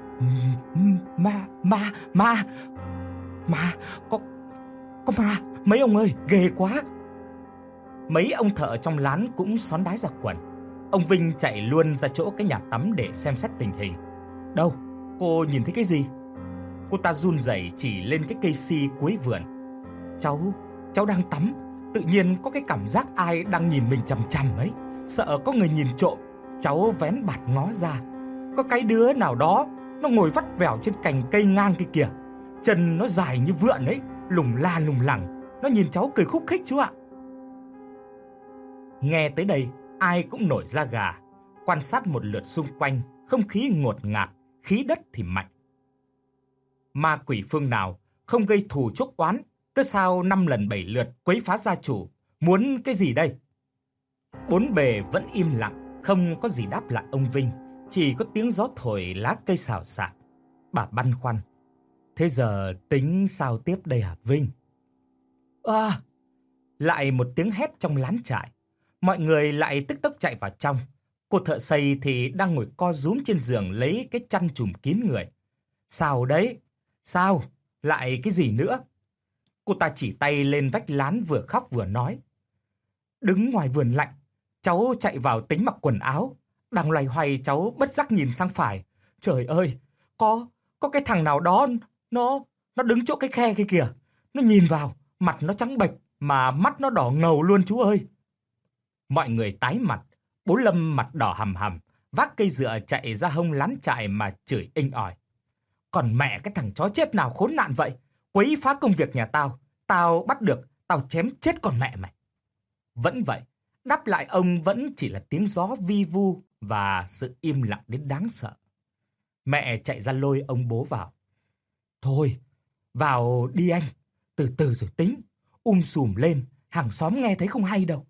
Có ma, mấy ông ơi, ghê quá. Mấy ông thợ trong lán cũng xón đái ra quần. Ông Vinh chạy luôn ra chỗ cái nhà tắm để xem xét tình hình. Đâu, cô nhìn thấy cái gì? Cô ta run rẩy chỉ lên cái cây si cuối vườn. Cháu đang tắm, tự nhiên có cái cảm giác ai đang nhìn mình chằm chằm ấy. Sợ có người nhìn trộm, cháu vén bạt ngó ra. Có cái đứa nào đó, nó ngồi vắt vẻo trên cành cây ngang kia kìa. Chân nó dài như vượn ấy, lủng la lủng lẳng. Nó nhìn cháu cười khúc khích chú ạ. Nghe tới đây, ai cũng nổi da gà. Quan sát một lượt xung quanh, không khí ngột ngạt, khí đất thì mạnh. Ma quỷ phương nào không gây thù chuốc oán, cứ sao 5 lần 7 lượt quấy phá gia chủ, muốn cái gì đây? Bốn bề vẫn im lặng, không có gì đáp lại ông Vinh, chỉ có tiếng gió thổi lá cây xào xạc. Bà băn khoăn, thế giờ tính sao tiếp đây hả Vinh? Lại một tiếng hét trong lán trại. Mọi người lại tức tốc chạy vào trong. Cô thợ xây thì đang ngồi co rúm trên giường lấy cái chăn trùm kín người. Sao đấy? Sao? Lại cái gì nữa? Cô ta chỉ tay lên vách lán vừa khóc vừa nói. Đứng ngoài vườn lạnh, cháu chạy vào tính mặc quần áo. Đang loay hoay cháu bất giác nhìn sang phải. Trời ơi, có cái thằng nào đó, nó đứng chỗ cái khe kia kìa. Nó nhìn vào, mặt nó trắng bệch, mà mắt nó đỏ ngầu luôn chú ơi. Mọi người tái mặt, bố Lâm mặt đỏ hằm hằm, vác cây dựa chạy ra hông lán trại mà chửi inh ỏi. Còn mẹ cái thằng chó chết nào khốn nạn vậy, quấy phá công việc nhà tao, tao bắt được, tao chém chết con mẹ mày. Vẫn vậy, đáp lại ông vẫn chỉ là tiếng gió vi vu và sự im lặng đến đáng sợ. Mẹ chạy ra lôi ông bố vào. Thôi, vào đi anh, từ từ rồi tính, sùm lên, hàng xóm nghe thấy không hay đâu.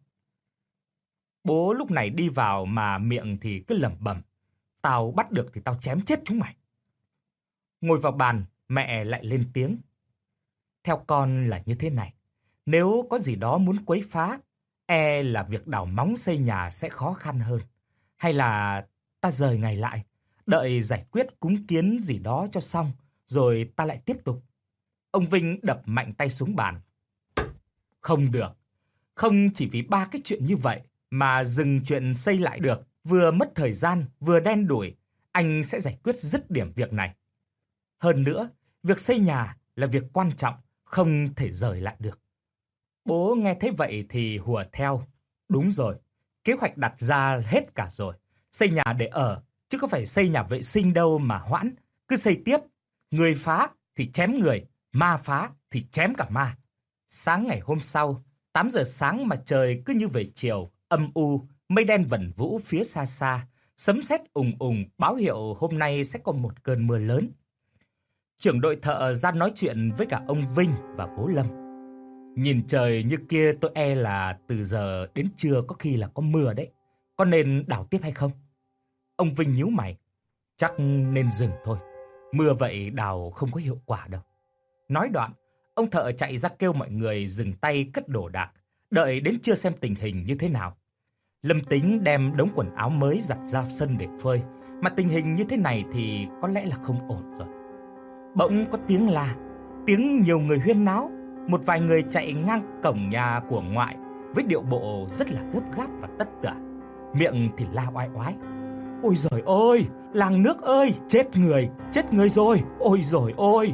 Bố lúc này đi vào mà miệng thì cứ lẩm bẩm. Tao bắt được thì tao chém chết chúng mày. Ngồi vào bàn, mẹ lại lên tiếng. Theo con là như thế này. Nếu có gì đó muốn quấy phá, là việc đào móng xây nhà sẽ khó khăn hơn. Hay là ta rời ngày lại, đợi giải quyết cúng kiến gì đó cho xong, rồi ta lại tiếp tục. Ông Vinh đập mạnh tay xuống bàn. Không được. Không chỉ vì 3 cái chuyện như vậy mà dừng chuyện xây lại được. Vừa mất thời gian, vừa đen đủi. Anh sẽ giải quyết dứt điểm việc này. Hơn nữa, việc xây nhà là việc quan trọng, không thể rời lại được. Bố nghe thấy vậy thì hùa theo. Đúng rồi, kế hoạch đặt ra hết cả rồi. Xây nhà để ở, chứ có phải xây nhà vệ sinh đâu mà hoãn. Cứ xây tiếp, người phá thì chém người, ma phá thì chém cả ma. Sáng ngày hôm sau, 8 giờ sáng mà trời cứ như về chiều, âm u, mây đen vẩn vũ phía xa xa, sấm sét ùng ùng báo hiệu hôm nay sẽ có một cơn mưa lớn. Trưởng đội thợ ra nói chuyện với cả ông Vinh và bố Lâm. Nhìn trời như kia tôi là từ giờ đến trưa có khi là có mưa đấy. Có nên đào tiếp hay không? Ông Vinh nhíu mày. Chắc nên dừng thôi. Mưa vậy đào không có hiệu quả đâu. Nói đoạn, ông thợ chạy ra kêu mọi người dừng tay cất đồ đạc, đợi đến trưa xem tình hình như thế nào. Lâm tính đem đống quần áo mới giặt ra sân để phơi, mà tình hình như thế này thì có lẽ là không ổn rồi. Bỗng có tiếng la, tiếng nhiều người huyên náo, một vài người chạy ngang cổng nhà của ngoại với điệu bộ rất là gấp gáp và tất tả, miệng thì la oai oái. Ôi giời ơi, làng nước ơi, chết người rồi, ôi giời ơi.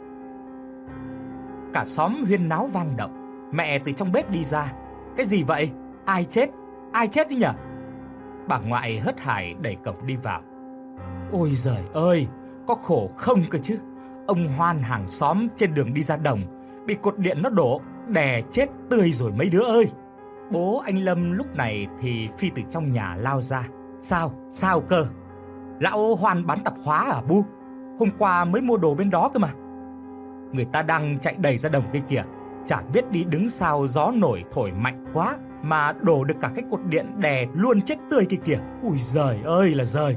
Cả xóm huyên náo vang động, mẹ từ trong bếp đi ra. Cái gì vậy? Ai chết đi nhỉ? Bà ngoại hớt hải đẩy cổng đi vào. Ôi giời ơi, có khổ không cơ chứ. Ông Hoan hàng xóm trên đường đi ra đồng, bị cột điện nó đổ, đè chết tươi rồi mấy đứa ơi. Bố anh Lâm lúc này thì phi từ trong nhà lao ra. Sao cơ? Lão Hoan bán tạp hóa à Bu? Hôm qua mới mua đồ bên đó cơ mà. Người ta đang chạy đầy ra đồng kia kìa. Chả biết đi đứng sao gió nổi thổi mạnh quá mà đổ được cả cái cột điện đè luôn chết tươi kia kìa. Ui giời ơi là giời.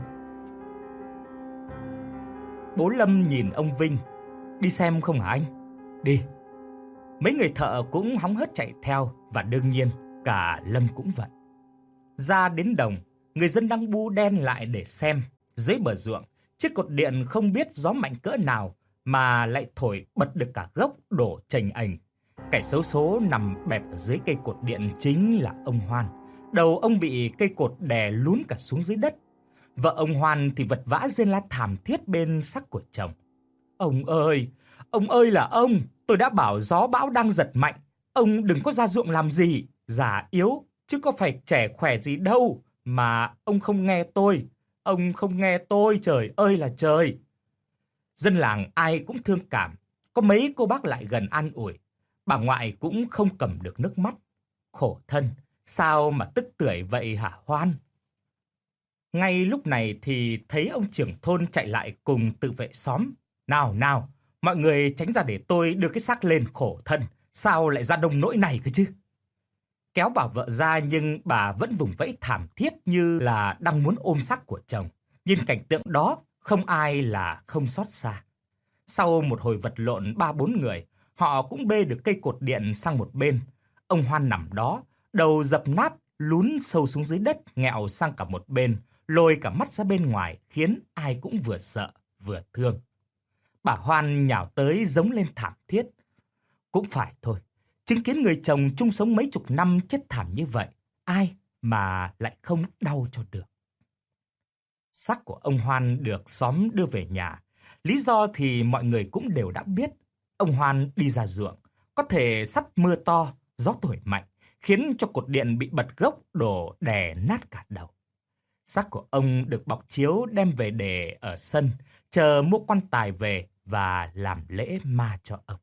Bố Lâm nhìn ông Vinh. Đi xem không hả anh? Đi. Mấy người thợ cũng hóng hớt chạy theo, và đương nhiên cả Lâm cũng vậy. Ra đến đồng, người dân đang bu đen lại để xem. Dưới bờ ruộng, chiếc cột điện không biết gió mạnh cỡ nào mà lại thổi bật được cả gốc đổ chành ành. Kẻ xấu số nằm bẹp ở dưới cây cột điện chính là ông Hoan. Đầu ông bị cây cột đè lún cả xuống dưới đất. Vợ ông Hoan thì vật vã rên la thảm thiết bên xác của chồng. Ông ơi là ông, tôi đã bảo gió bão đang giật mạnh. Ông đừng có ra ruộng làm gì, già yếu, chứ có phải trẻ khỏe gì đâu. Mà ông không nghe tôi, trời ơi là trời. Dân làng ai cũng thương cảm, có mấy cô bác lại gần an ủi. Bà ngoại cũng không cầm được nước mắt. Khổ thân, sao mà tức tưởi vậy hả Hoan? Ngay lúc này thì thấy ông trưởng thôn chạy lại cùng tự vệ xóm. Nào, mọi người tránh ra để tôi đưa cái xác lên, khổ thân. Sao lại ra đông nỗi này cơ chứ? Kéo bà vợ ra nhưng bà vẫn vùng vẫy thảm thiết như là đang muốn ôm xác của chồng. Nhìn cảnh tượng đó, không ai là không xót xa. Sau một hồi vật lộn 3-4 người, họ cũng bê được cây cột điện sang một bên. Ông Hoan nằm đó, đầu dập nát, lún sâu xuống dưới đất, nghẹo sang cả một bên, lồi cả mắt ra bên ngoài, khiến ai cũng vừa sợ vừa thương. Bà Hoan nhào tới giống lên thảm thiết. Cũng phải thôi, chứng kiến người chồng chung sống mấy chục năm chết thảm như vậy, ai mà lại không đau cho được. Xác của ông Hoan được xóm đưa về nhà. Lý do thì mọi người cũng đều đã biết. Ông Hoan đi ra ruộng, có thể sắp mưa to, gió thổi mạnh, khiến cho cột điện bị bật gốc đổ đè nát cả đầu. Xác của ông được bọc chiếu đem về để ở sân, chờ mua quan tài về và làm lễ ma cho ông.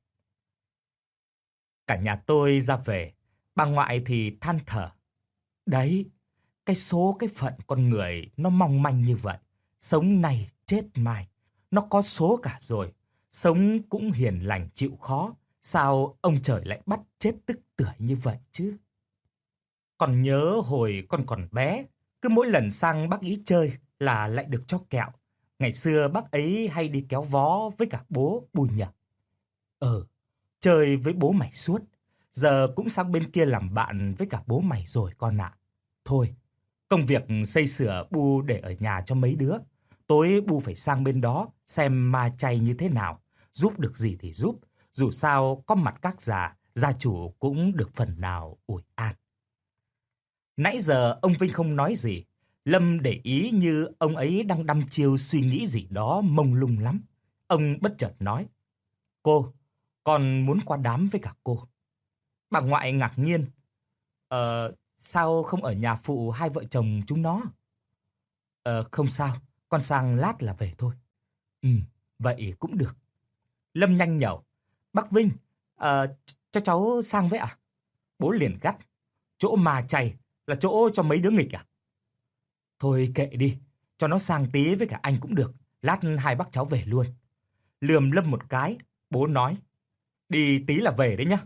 Cả nhà tôi ra về, bà ngoại thì than thở. Đấy, cái số cái phận con người nó mong manh như vậy. Sống này chết mai, nó có số cả rồi. Sống cũng hiền lành chịu khó, sao ông trời lại bắt chết tức tưởi như vậy chứ? Còn nhớ hồi con còn bé, cứ mỗi lần sang bác Ý chơi là lại được cho kẹo. Ngày xưa bác ấy hay đi kéo vó với cả bố Bùi Nhật. Chơi với bố mày suốt, giờ cũng sang bên kia làm bạn với cả bố mày rồi con ạ. Thôi, công việc xây sửa Bu để ở nhà cho mấy đứa. Tối Bu phải sang bên đó xem ma chay như thế nào, giúp được gì thì giúp. Dù sao có mặt các già, gia chủ cũng được phần nào ủi an. Nãy giờ ông Vinh không nói gì. Lâm để ý như ông ấy đang đăm chiêu suy nghĩ gì đó mông lung lắm. Ông bất chợt nói, cô, con muốn qua đám với cả cô. Bà ngoại ngạc nhiên, sao không ở nhà phụ hai vợ chồng chúng nó? Không sao, con sang lát là về thôi. Vậy cũng được. Lâm nhanh nhẩu, bác Vinh, cho cháu sang với à? Bố liền gắt, chỗ mà chày là chỗ cho mấy đứa nghịch à? Thôi kệ đi, cho nó sang tí với cả anh cũng được, lát hai bác cháu về luôn. Lườm Lâm một cái, bố nói, đi tí là về đấy nhá.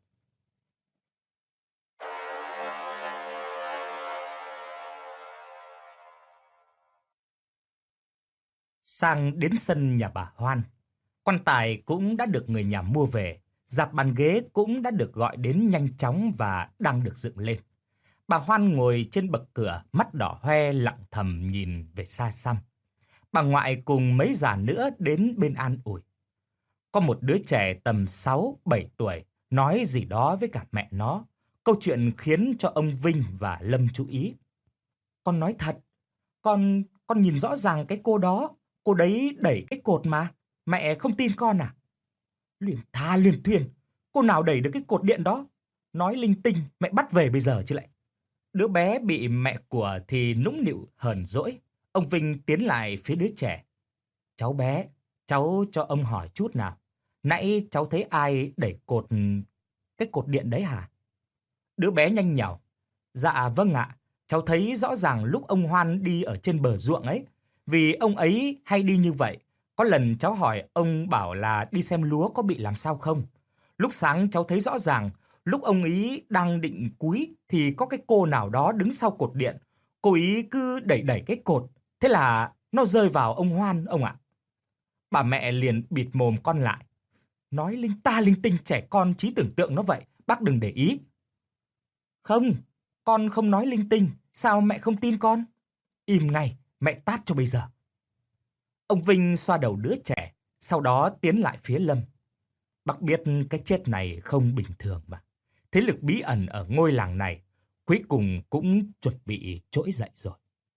Sang đến sân nhà bà Hoan, quan tài cũng đã được người nhà mua về, dạp bàn ghế cũng đã được gọi đến nhanh chóng và đang được dựng lên. Bà Hoan ngồi trên bậc cửa, mắt đỏ hoe lặng thầm nhìn về xa xăm. Bà ngoại cùng mấy già nữa đến bên an ủi. Có một đứa trẻ tầm 6-7 tuổi nói gì đó với cả mẹ nó. Câu chuyện khiến cho ông Vinh và Lâm chú ý. Con nói thật, con nhìn rõ ràng cái cô đó, cô đấy đẩy cái cột mà, mẹ không tin con à? Luyên tha luyên thuyên, cô nào đẩy được cái cột điện đó? Nói linh tinh, mẹ bắt về bây giờ chứ lại. Đứa bé bị mẹ của thì nũng nịu hờn dỗi. Ông Vinh tiến lại phía đứa trẻ. Cháu bé, cháu cho ông hỏi chút nào. Nãy cháu thấy ai đẩy cái cột điện đấy hả? Đứa bé nhanh nhảu. Dạ vâng ạ, cháu thấy rõ ràng lúc ông Hoan đi ở trên bờ ruộng ấy. Vì ông ấy hay đi như vậy. Có lần cháu hỏi ông bảo là đi xem lúa có bị làm sao không. Lúc sáng cháu thấy rõ ràng, lúc ông ấy đang định cúi thì có cái cô nào đó đứng sau cột điện. Cô ấy cứ đẩy cái cột, thế là nó rơi vào ông Hoan ông ạ. Bà mẹ liền bịt mồm con lại. Nói linh ta linh tinh, trẻ con trí tưởng tượng nó vậy, bác đừng để ý. Không, con không nói linh tinh, sao mẹ không tin con? Im ngay, mẹ tát cho bây giờ. Ông Vinh xoa đầu đứa trẻ, sau đó tiến lại phía Lâm. Bác biết cái chết này không bình thường mà. Thế lực bí ẩn ở ngôi làng này cuối cùng cũng chuẩn bị trỗi dậy rồi.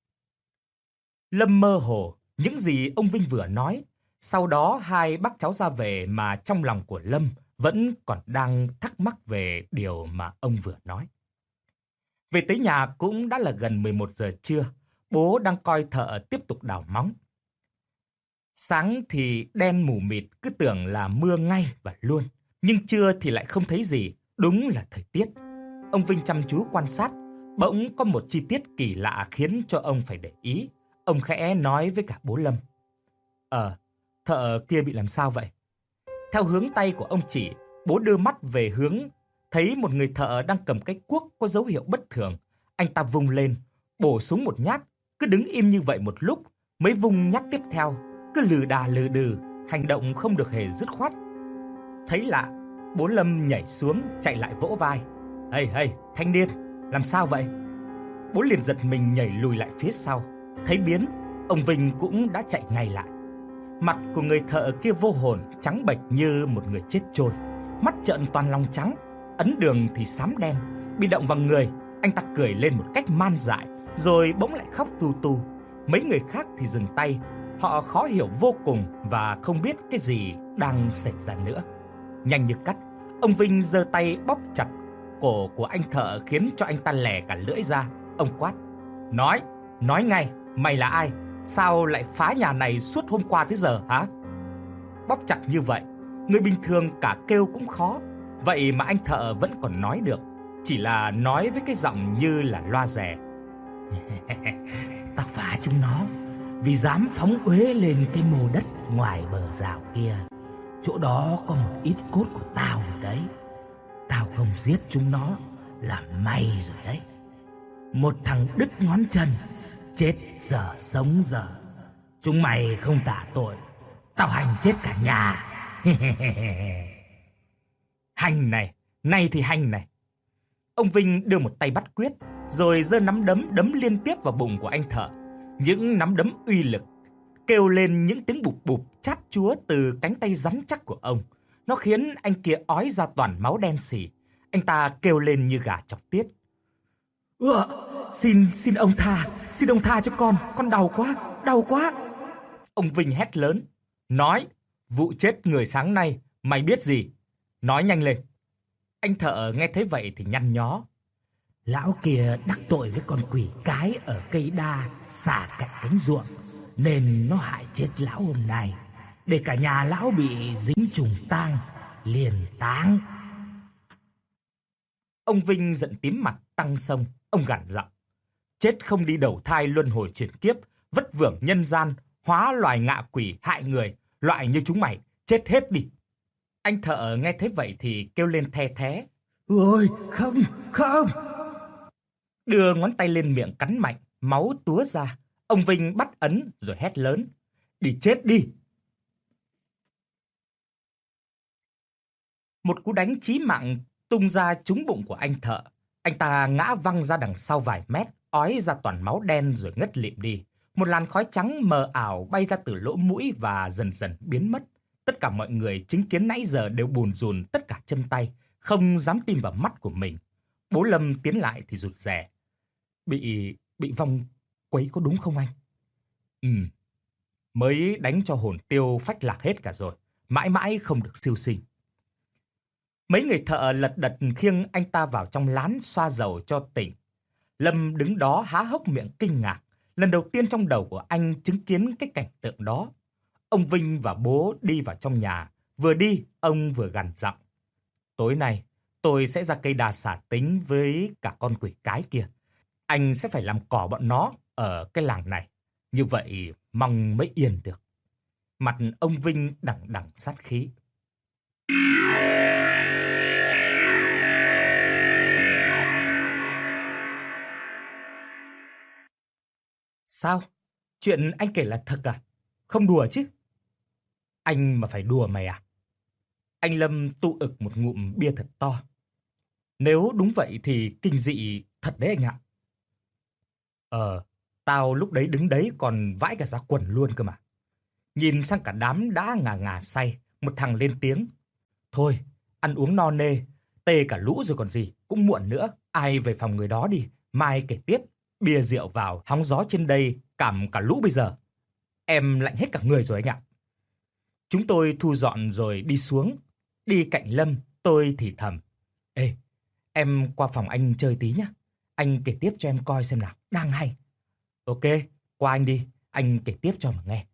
Lâm mơ hồ những gì ông Vinh vừa nói. Sau đó hai bác cháu ra về mà trong lòng của Lâm vẫn còn đang thắc mắc về điều mà ông vừa nói. Về tới nhà cũng đã là gần 11 giờ trưa. Bố đang coi thợ tiếp tục đào móng. Sáng thì đen mù mịt, cứ tưởng là mưa ngay và luôn. Nhưng trưa thì lại không thấy gì, đúng là thời tiết. Ông Vinh chăm chú quan sát, bỗng có một chi tiết kỳ lạ khiến cho ông phải để ý. Ông khẽ nói với cả bố Lâm. Thợ kia bị làm sao vậy? Theo hướng tay của ông chỉ, bố đưa mắt về hướng, thấy một người thợ đang cầm cái cuốc có dấu hiệu bất thường. Anh ta vung lên, bổ súng một nhát, cứ đứng im như vậy một lúc, mới vung nhát tiếp theo, cứ lừ đà lừ đừ, hành động không được hề dứt khoát. Thấy lạ, bố Lâm nhảy xuống, chạy lại vỗ vai. Hey, thanh niên, làm sao vậy? Bố liền giật mình nhảy lùi lại phía sau. Thấy biến, ông Vinh cũng đã chạy ngay lại. Mặt của người thợ kia vô hồn, trắng bệch như một người chết trôi. Mắt trợn toàn lòng trắng, ấn đường thì xám đen. Bị động vào người, anh ta cười lên một cách man dại, rồi bỗng lại khóc tu tu. Mấy người khác thì dừng tay. Họ khó hiểu vô cùng và không biết cái gì đang xảy ra nữa. Nhanh như cắt, ông Vinh giơ tay bóp chặt cổ của anh thợ, khiến cho anh ta lè cả lưỡi ra. Ông quát: Nói ngay, mày là ai? Sao lại phá nhà này suốt hôm qua tới giờ hả? Bóp chặt như vậy, người bình thường cả kêu cũng khó. Vậy mà anh thợ vẫn còn nói được, chỉ là nói với cái giọng như là loa rè. Tao phá chúng nó vì dám phóng uế lên cái mồ đất ngoài bờ rào kia. Chỗ đó có một ít cốt của tao rồi đấy. Tao không giết chúng nó là may rồi đấy. Một thằng đứt ngón chân, chết giờ sống giờ. Chúng mày không tạ tội, tao hành chết cả nhà. Hành này, nay thì hành này. Ông Vinh đưa một tay bắt quyết, rồi giơ nắm đấm đấm liên tiếp vào bụng của anh thợ. Những nắm đấm uy lực, kêu lên những tiếng bụp bụp chát chúa từ cánh tay rắn chắc của ông. Nó khiến anh kia ói ra toàn máu đen sì. Anh ta kêu lên như gà chọc tiết. Xin ông tha cho con đau quá. Ông Vinh hét lớn. Nói, vụ chết người sáng nay, mày biết gì? Nói nhanh lên. Anh thợ nghe thấy vậy thì nhăn nhó. Lão kia đắc tội với con quỷ cái ở cây đa xả cạnh cánh ruộng, nên nó hại chết lão hôm nay, để cả nhà lão bị dính trùng tang, liền táng. Ông Vinh giận tím mặt tăng sông. Ông gằn giọng. Chết không đi đầu thai luân hồi chuyển kiếp, vất vưởng nhân gian, hóa loài ngạ quỷ hại người, loại như chúng mày, chết hết đi. Anh thợ nghe thấy vậy thì kêu lên the thé. Ôi, không. Đưa ngón tay lên miệng cắn mạnh, máu túa ra. Ông Vinh bắt ấn rồi hét lớn. Đi chết đi. Một cú đánh chí mạng tung ra trúng bụng của anh thợ. Anh ta ngã văng ra đằng sau vài mét, ói ra toàn máu đen rồi ngất lịm đi. Một làn khói trắng mờ ảo bay ra từ lỗ mũi và dần dần biến mất. Tất cả mọi người chứng kiến nãy giờ đều bùn rùn tất cả chân tay, không dám tin vào mắt của mình. Bố Lâm tiến lại thì rụt rè. Bị vong quấy có đúng không anh? Mới đánh cho hồn tiêu phách lạc hết cả rồi, mãi mãi không được siêu sinh. Mấy người thợ lật đật khiêng anh ta vào trong lán xoa dầu cho tỉnh. Lâm đứng đó há hốc miệng kinh ngạc. Lần đầu tiên trong đầu của anh chứng kiến cái cảnh tượng đó. Ông Vinh và bố đi vào trong nhà. Vừa đi, ông vừa gằn giọng. Tối nay, tôi sẽ ra cây đa xả tính với cả con quỷ cái kia. Anh sẽ phải làm cỏ bọn nó ở cái làng này. Như vậy mong mới yên được. Mặt ông Vinh đằng đằng sát khí. Sao? Chuyện anh kể là thật à? Không đùa chứ? Anh mà phải đùa mày à? Anh Lâm tu ực một ngụm bia thật to. Nếu đúng vậy thì kinh dị thật đấy anh ạ. Tao lúc đấy đứng đấy còn vãi cả ra quần luôn cơ mà. Nhìn sang cả đám đã ngà ngà say, một thằng lên tiếng. Thôi, ăn uống no nê, tê cả lũ rồi còn gì, cũng muộn nữa. Ai về phòng người đó đi, mai kể tiếp. Bia rượu vào, hóng gió trên đây, cảm cả lũ bây giờ. Em lạnh hết cả người rồi anh ạ. Chúng tôi thu dọn rồi đi xuống. Đi cạnh Lâm, tôi thì thầm. Ê, em qua phòng anh chơi tí nhá. Anh kể tiếp cho em coi xem nào, đang hay. Ok, qua anh đi, anh kể tiếp cho mà nghe.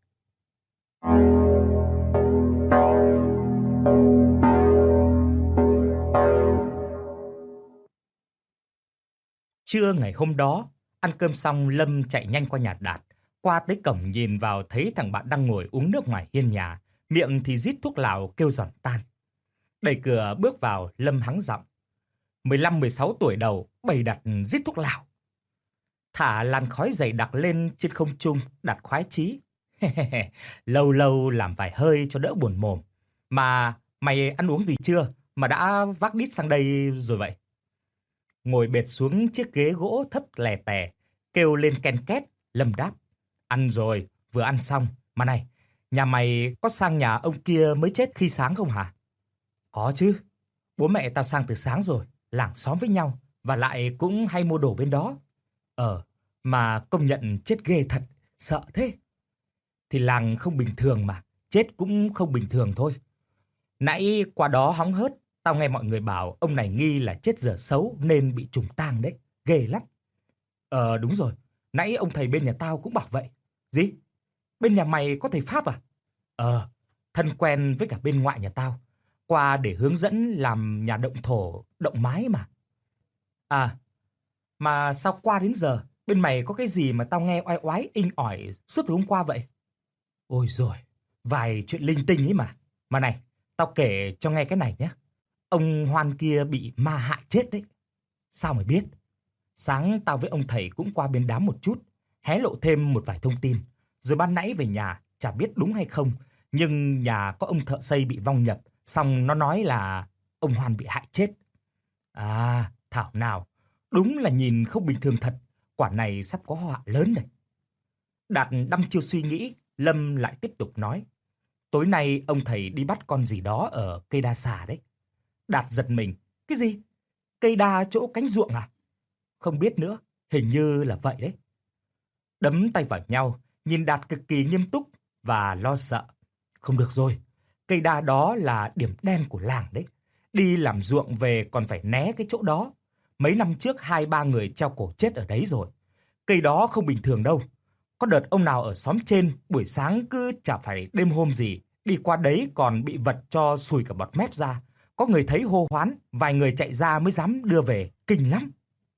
Trưa ngày hôm đó, ăn cơm xong Lâm chạy nhanh qua nhà Đạt. Qua tới cổng nhìn vào thấy thằng bạn đang ngồi uống nước ngoài hiên nhà, miệng thì rít thuốc lào kêu giòn tan. Đẩy cửa bước vào, Lâm hắng giọng. 15-16 tuổi đầu, bày đặt rít thuốc lào. Thả làn khói dày đặc lên trên không trung, Đạt khoái chí. Lâu lâu làm vài hơi cho đỡ buồn mồm. Mà mày ăn uống gì chưa mà đã vác đít sang đây rồi vậy? ngồi bệt xuống chiếc ghế gỗ thấp lè tè, kêu lên ken két. Lâm đáp: Ăn rồi, vừa ăn xong. Mà này, nhà mày có sang nhà ông kia mới chết khi sáng không hả? Có chứ, bố mẹ tao sang từ sáng rồi, làng xóm với nhau, và lại cũng hay mua đồ bên đó. Mà công nhận chết ghê thật, sợ thế. Thì làng không bình thường mà, chết cũng không bình thường thôi. Nãy qua đó hóng hớt, tao nghe mọi người bảo ông này nghi là chết dở xấu nên bị trùng tang đấy, ghê lắm. Đúng rồi, nãy ông thầy bên nhà tao cũng bảo vậy. Gì? Bên nhà mày có thầy Pháp à? Thân quen với cả bên ngoại nhà tao, qua để hướng dẫn làm nhà động thổ, động mái mà. À, mà sao qua đến giờ, bên mày có cái gì mà tao nghe oai oái inh ỏi suốt từ hôm qua vậy? Ôi rồi, vài chuyện linh tinh ấy mà. Mà này, tao kể cho nghe cái này nhé. Ông Hoan kia bị ma hại chết đấy. Sao mày biết? Sáng tao với ông thầy cũng qua bên đám một chút, hé lộ thêm một vài thông tin. Rồi ban nãy về nhà, chả biết đúng hay không, nhưng nhà có ông thợ xây bị vong nhập, xong nó nói là ông Hoan bị hại chết. À, thảo nào, đúng là nhìn không bình thường thật, quả này sắp có họa lớn này. Đạt đăm chiêu suy nghĩ, Lâm lại tiếp tục nói. Tối nay ông thầy đi bắt con gì đó ở cây đa xà đấy. Đạt giật mình. Cái gì? Cây đa chỗ cánh ruộng à? Không biết nữa, hình như là vậy đấy. Đấm tay vào nhau, nhìn Đạt cực kỳ nghiêm túc và lo sợ. Không được rồi, cây đa đó là điểm đen của làng đấy. Đi làm ruộng về còn phải né cái chỗ đó. Mấy năm trước 2-3 người treo cổ chết ở đấy rồi. Cây đó không bình thường đâu. Có đợt ông nào ở xóm trên buổi sáng cứ chả phải đêm hôm gì, đi qua đấy còn bị vật cho sùi cả bọt mép ra. Có người thấy hô hoán, vài người chạy ra mới dám đưa về, kinh lắm.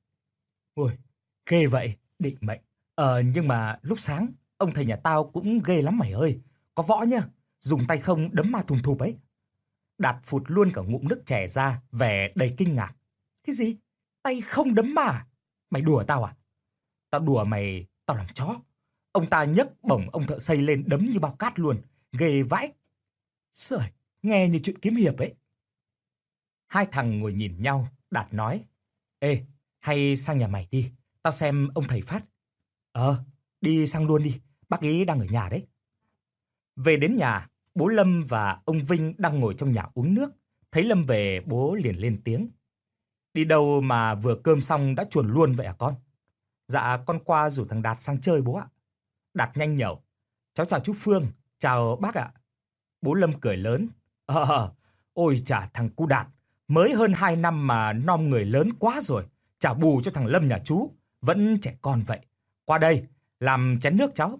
Ôi, ghê vậy, định mệnh. Nhưng mà lúc sáng, ông thầy nhà tao cũng ghê lắm mày ơi. Có võ nhá, dùng tay không đấm ma thùm thụp ấy. Đạt phụt luôn cả ngụm nước chè ra, vẻ đầy kinh ngạc. Cái gì? Tay không đấm ma? Mày đùa tao à? Tao đùa mày, tao làm chó. Ông ta nhấc bổng ông thợ xây lên đấm như bao cát luôn, ghê vãi. Sợi, nghe như chuyện kiếm hiệp ấy. Hai thằng ngồi nhìn nhau, Đạt nói. Ê, hay sang nhà mày đi, tao xem ông thầy Phát. Đi sang luôn đi, bác ấy đang ở nhà đấy. Về đến nhà, bố Lâm và ông Vinh đang ngồi trong nhà uống nước. Thấy Lâm về, bố liền lên tiếng. Đi đâu mà vừa cơm xong đã chuồn luôn vậy à con? Dạ, con qua rủ thằng Đạt sang chơi bố ạ. Đạt nhanh nhẩu. Cháu chào chú Phương, chào bác ạ. Bố Lâm cười lớn. Ôi chà, thằng cu Đạt, mới hơn 2 năm mà nom người lớn quá rồi. Trả bù cho thằng Lâm nhà chú, vẫn trẻ con vậy. Qua đây, làm chén nước cháu.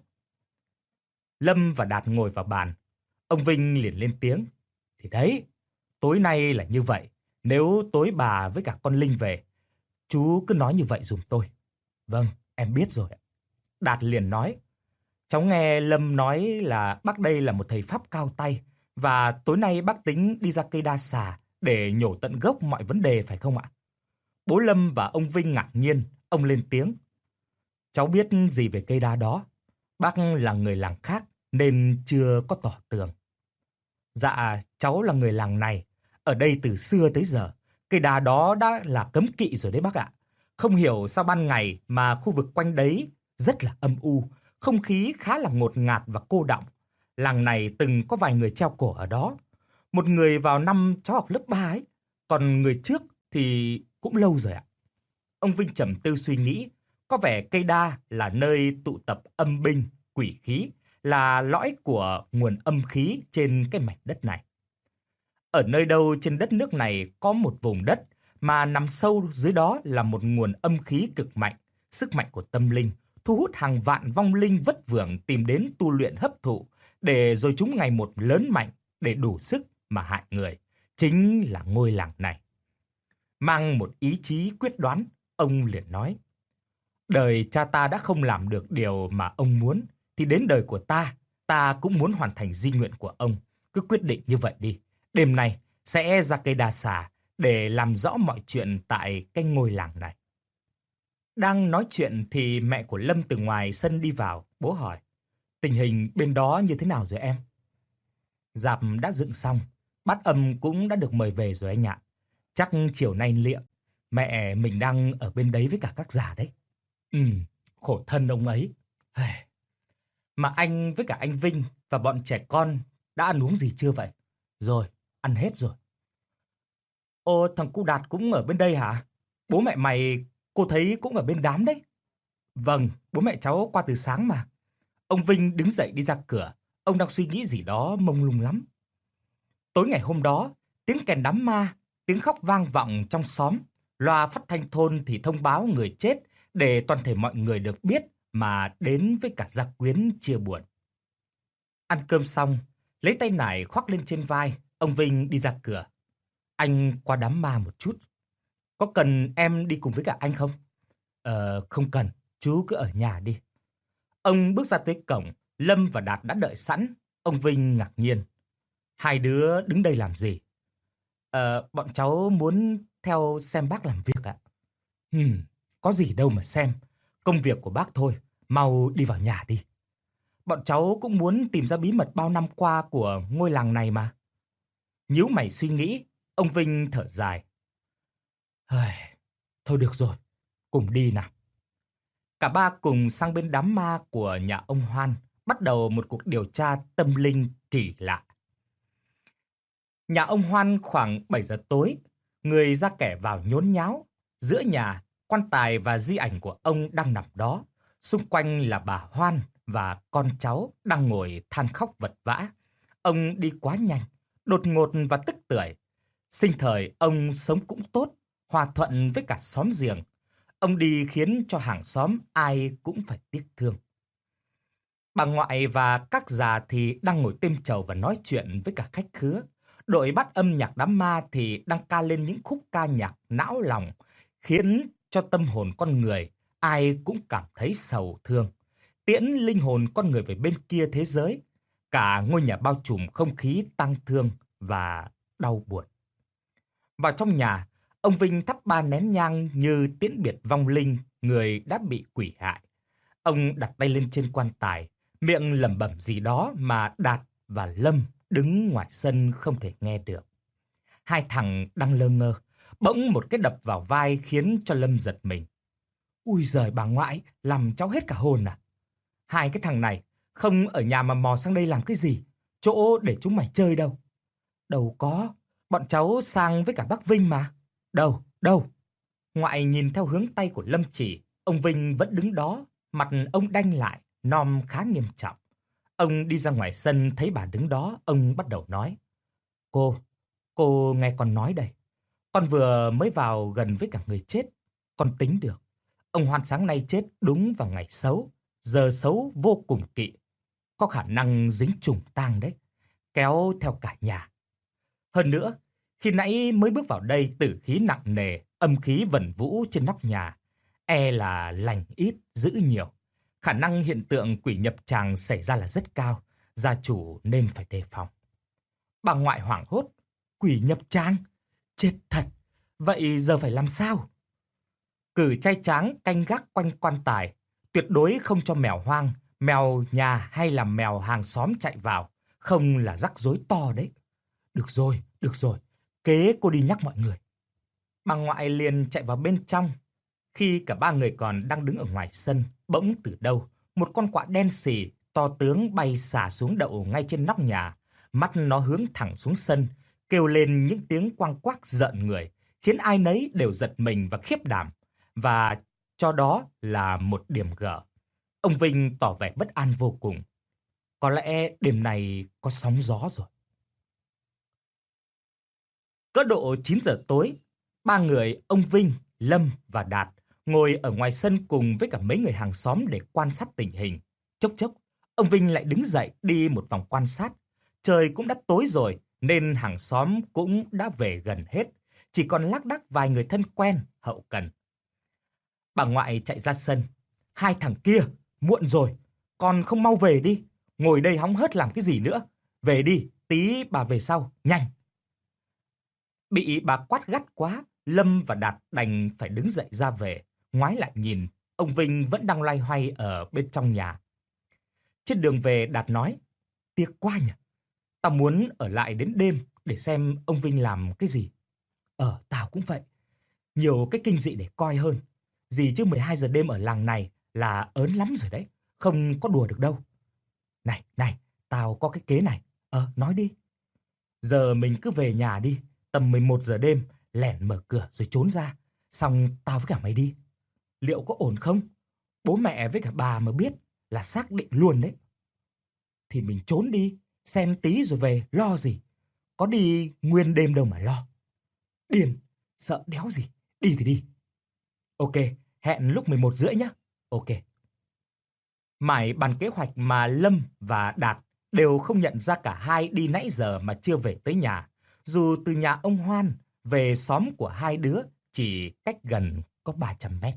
Lâm và Đạt ngồi vào bàn. Ông Vinh liền lên tiếng. Thì đấy, tối nay là như vậy. Nếu tối bà với cả con Linh về, chú cứ nói như vậy giùm tôi. Vâng, em biết rồi. Đạt liền nói. Cháu nghe Lâm nói là bác đây là một thầy Pháp cao tay, và tối nay bác tính đi ra cây đa xà để nhổ tận gốc mọi vấn đề phải không ạ? Bố Lâm và ông Vinh ngạc nhiên, ông lên tiếng. Cháu biết gì về cây đa đó? Bác là người làng khác nên chưa có tỏ tường. Dạ, cháu là người làng này. Ở đây từ xưa tới giờ, cây đa đó đã là cấm kỵ rồi đấy bác ạ. Không hiểu sao ban ngày mà khu vực quanh đấy rất là âm u, không khí khá là ngột ngạt và cô đọng. Làng này từng có vài người treo cổ ở đó. Một người vào năm cháu học lớp 3 ấy, còn người trước thì cũng lâu rồi ạ. Ông Vinh trầm tư suy nghĩ, có vẻ cây đa là nơi tụ tập âm binh, quỷ khí, là lõi của nguồn âm khí trên cái mảnh đất này. Ở nơi đâu trên đất nước này có một vùng đất mà nằm sâu dưới đó là một nguồn âm khí cực mạnh, sức mạnh của tâm linh, thu hút hàng vạn vong linh vất vưởng tìm đến tu luyện hấp thụ, để rồi chúng ngày một lớn mạnh để đủ sức mà hại người, chính là ngôi làng này. Mang một ý chí quyết đoán, ông liền nói, đời cha ta đã không làm được điều mà ông muốn, thì đến đời của ta cũng muốn hoàn thành di nguyện của ông. Cứ quyết định như vậy đi, đêm nay sẽ ra cây đa xà để làm rõ mọi chuyện tại cái ngôi làng này. Đang nói chuyện thì mẹ của Lâm từ ngoài sân đi vào, bố hỏi, tình hình bên đó như thế nào rồi em? Rạp đã dựng xong, bát âm cũng đã được mời về rồi anh ạ. Chắc chiều nay liệu. Mẹ mình đang ở bên đấy với cả các già đấy. Ừ, khổ thân ông ấy. Hây, mà anh với cả anh Vinh và bọn trẻ con đã ăn uống gì chưa vậy? Rồi, ăn hết rồi. Ô, thằng cu Đạt cũng ở bên đây hả? Bố mẹ mày, cô thấy cũng ở bên đám đấy. Vâng, bố mẹ cháu qua từ sáng mà. Ông Vinh đứng dậy đi ra cửa. Ông đang suy nghĩ gì đó mông lung lắm. Tối ngày hôm đó, tiếng kèn đám ma, tiếng khóc vang vọng trong xóm. Loa phát thanh thôn thì thông báo người chết để toàn thể mọi người được biết mà đến với cả gia quyến chia buồn. Ăn cơm xong, lấy tay nải khoác lên trên vai, ông Vinh đi ra cửa. Anh qua đám ma một chút. Có cần em đi cùng với cả anh không? Không cần, chú cứ ở nhà đi. Ông bước ra tới cổng, Lâm và Đạt đã đợi sẵn. Ông Vinh ngạc nhiên. Hai đứa đứng đây làm gì? Bọn cháu muốn theo xem bác làm việc ạ. Có gì đâu mà xem. Công việc của bác thôi, mau đi vào nhà đi. Bọn cháu cũng muốn tìm ra bí mật bao năm qua của ngôi làng này mà. Nhíu mày suy nghĩ, ông Vinh thở dài. Thôi được rồi, cùng đi nào. Cả ba cùng sang bên đám ma của nhà ông Hoan, bắt đầu một cuộc điều tra tâm linh kỳ lạ. Nhà ông Hoan khoảng 7 giờ tối, người ra kẻ vào nhốn nháo. Giữa nhà, quan tài và di ảnh của ông đang nằm đó. Xung quanh là bà Hoan và con cháu đang ngồi than khóc vật vã. Ông đi quá nhanh, đột ngột và tức tưởi. Sinh thời ông sống cũng tốt, hòa thuận với cả xóm giềng. Ông đi khiến cho hàng xóm ai cũng phải tiếc thương. Bà ngoại và các già thì đang ngồi têm trầu và nói chuyện với cả khách khứa. Đội bắt âm nhạc đám ma thì đang ca lên những khúc ca nhạc não lòng, khiến cho tâm hồn con người ai cũng cảm thấy sầu thương. Tiễn linh hồn con người về bên kia thế giới. Cả ngôi nhà bao trùm không khí tang thương và đau buồn. Vào trong nhà, ông Vinh thắp 3 nén nhang như tiễn biệt vong linh người đã bị quỷ hại. Ông đặt tay lên trên quan tài, miệng lẩm bẩm gì đó mà Đạt và Lâm đứng ngoài sân không thể nghe được. Hai thằng đang lơ ngơ, bỗng một cái đập vào vai khiến cho Lâm giật mình. Ui giời, bà ngoại, làm cháu hết cả hồn à? Hai cái thằng này không ở nhà mà mò sang đây làm cái gì? Chỗ để chúng mày chơi đâu? Đâu có, bọn cháu sang với cả bác Vinh mà. Đâu? Ngoại nhìn theo hướng tay của Lâm chỉ, ông Vinh vẫn đứng đó, mặt ông đanh lại, nom khá nghiêm trọng. Ông đi ra ngoài sân thấy bà đứng đó, ông bắt đầu nói. Cô nghe con nói đây. Con vừa mới vào gần với cả người chết, con tính được. Ông Hoan sáng nay chết đúng vào ngày xấu, giờ xấu vô cùng kỵ. Có khả năng dính trùng tang đấy, kéo theo cả nhà. Hơn nữa, khi nãy mới bước vào đây tử khí nặng nề, âm khí vẩn vũ trên nóc nhà. E là lành ít, dữ nhiều. Khả năng hiện tượng quỷ nhập tràng xảy ra là rất cao, gia chủ nên phải đề phòng. Bà ngoại hoảng hốt, quỷ nhập tràng? Chết thật, vậy giờ phải làm sao? Cử trai tráng canh gác quanh quan tài, tuyệt đối không cho mèo hoang, mèo nhà hay là mèo hàng xóm chạy vào, không là rắc rối to đấy. Được rồi, kế cô đi nhắc mọi người. Bà ngoại liền chạy vào bên trong. Khi cả ba người còn đang đứng ở ngoài sân, bỗng từ đâu, một con quạ đen xì, to tướng bay xả xuống đậu ngay trên nóc nhà. Mắt nó hướng thẳng xuống sân, kêu lên những tiếng quang quác rợn người, khiến ai nấy đều giật mình và khiếp đảm. Và cho đó là một điểm gở. Ông Vinh tỏ vẻ bất an vô cùng. Có lẽ đêm này có sóng gió rồi. Cỡ độ 9 giờ tối, ba người ông Vinh, Lâm và Đạt ngồi ở ngoài sân cùng với cả mấy người hàng xóm để quan sát tình hình. Chốc chốc, ông Vinh lại đứng dậy đi một vòng quan sát. Trời cũng đã tối rồi nên hàng xóm cũng đã về gần hết, chỉ còn lác đác vài người thân quen hậu cần. Bà ngoại chạy ra sân. Hai thằng kia, muộn rồi, còn không mau về đi, ngồi đây hóng hớt làm cái gì nữa. Về đi, tí bà về sau, nhanh. Bị bà quát gắt quá, Lâm và Đạt đành phải đứng dậy ra về, ngoái lại nhìn, ông Vinh vẫn đang loay hoay ở bên trong nhà. Trên đường về Đạt nói, tiếc quá nhỉ, tao muốn ở lại đến đêm để xem ông Vinh làm cái gì. Tao cũng vậy, nhiều cái kinh dị để coi hơn. Gì chứ 12 giờ đêm ở làng này là ớn lắm rồi đấy, không có đùa được đâu. Này, tao có cái kế này. Nói đi. Giờ mình cứ về nhà đi, tầm 11 giờ đêm, lẻn mở cửa rồi trốn ra. Xong tao với cả mày đi. Liệu có ổn không? Bố mẹ với cả bà mà biết là xác định luôn đấy. Thì mình trốn đi, xem tí rồi về, lo gì. Có đi nguyên đêm đâu mà lo. Điên, sợ đéo gì, đi thì đi. Ok, hẹn lúc 11 rưỡi nhé. Ok. Mãi bàn kế hoạch mà Lâm và Đạt đều không nhận ra cả hai đi nãy giờ mà chưa về tới nhà. Dù từ nhà ông Hoan về xóm của hai đứa chỉ cách gần có 300 mét.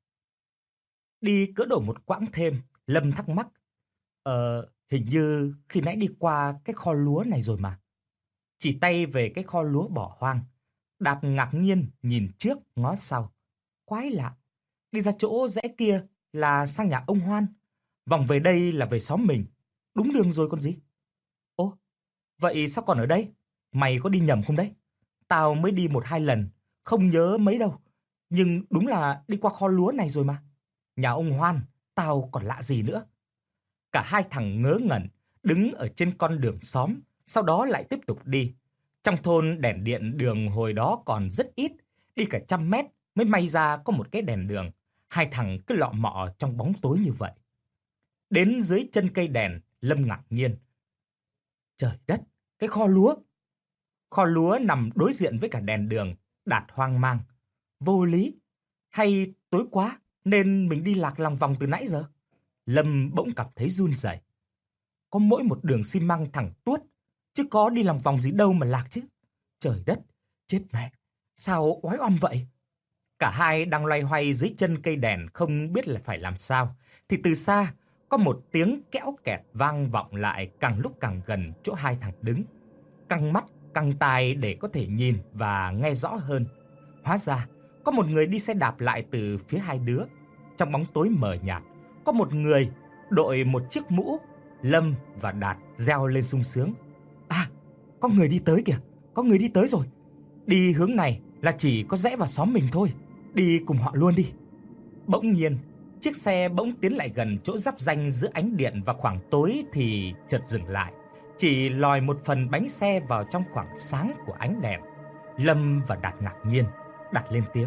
Đi cỡ đổ một quãng thêm, Lâm thắc mắc. Hình như khi nãy đi qua cái kho lúa này rồi mà. Chỉ tay về cái kho lúa bỏ hoang. Đạt ngạc nhiên nhìn trước ngó sau. Quái lạ, đi ra chỗ rẽ kia là sang nhà ông Hoan. Vòng về đây là về xóm mình. Đúng đường rồi còn gì. Ô, vậy sao còn ở đây? Mày có đi nhầm không đấy? Tao mới đi 1-2 lần, không nhớ mấy đâu. Nhưng đúng là đi qua kho lúa này rồi mà. Nhà ông Hoan, tao còn lạ gì nữa. Cả hai thằng ngớ ngẩn, đứng ở trên con đường xóm, sau đó lại tiếp tục đi. Trong thôn đèn điện đường hồi đó còn rất ít, đi cả 100 mét mới may ra có một cái đèn đường. Hai thằng cứ lọ mọ trong bóng tối như vậy. Đến dưới chân cây đèn, Lâm ngạc nhiên. Trời đất, cái kho lúa. Kho lúa nằm đối diện với cả đèn đường. Đạt hoang mang. Vô lý. Hay tối quá nên mình đi lạc lòng vòng từ nãy giờ? Lâm bỗng cảm thấy run rẩy. Có mỗi một đường xi măng thẳng tuốt, chứ có đi lòng vòng gì đâu mà lạc chứ. Trời đất, chết mẹ, sao oái oăm vậy? Cả hai đang loay hoay dưới chân cây đèn không biết là phải làm sao, thì từ xa có một tiếng kéo kẹt vang vọng lại càng lúc càng gần chỗ hai thằng đứng. Căng mắt, căng tai để có thể nhìn và nghe rõ hơn. Hóa ra, có một người đi xe đạp lại từ phía hai đứa. Trong bóng tối mờ nhạt, có một người đội một chiếc mũ. Lâm và Đạt reo lên sung sướng. À, có người đi tới kìa, có người đi tới rồi. Đi hướng này là chỉ có rẽ vào xóm mình thôi, đi cùng họ luôn đi. Bỗng nhiên, chiếc xe bỗng tiến lại gần chỗ giáp ranh giữa ánh điện và khoảng tối thì chợt dừng lại. Chỉ lòi một phần bánh xe vào trong khoảng sáng của ánh đèn. Lâm và Đạt ngạc nhiên, Đạt lên tiếng.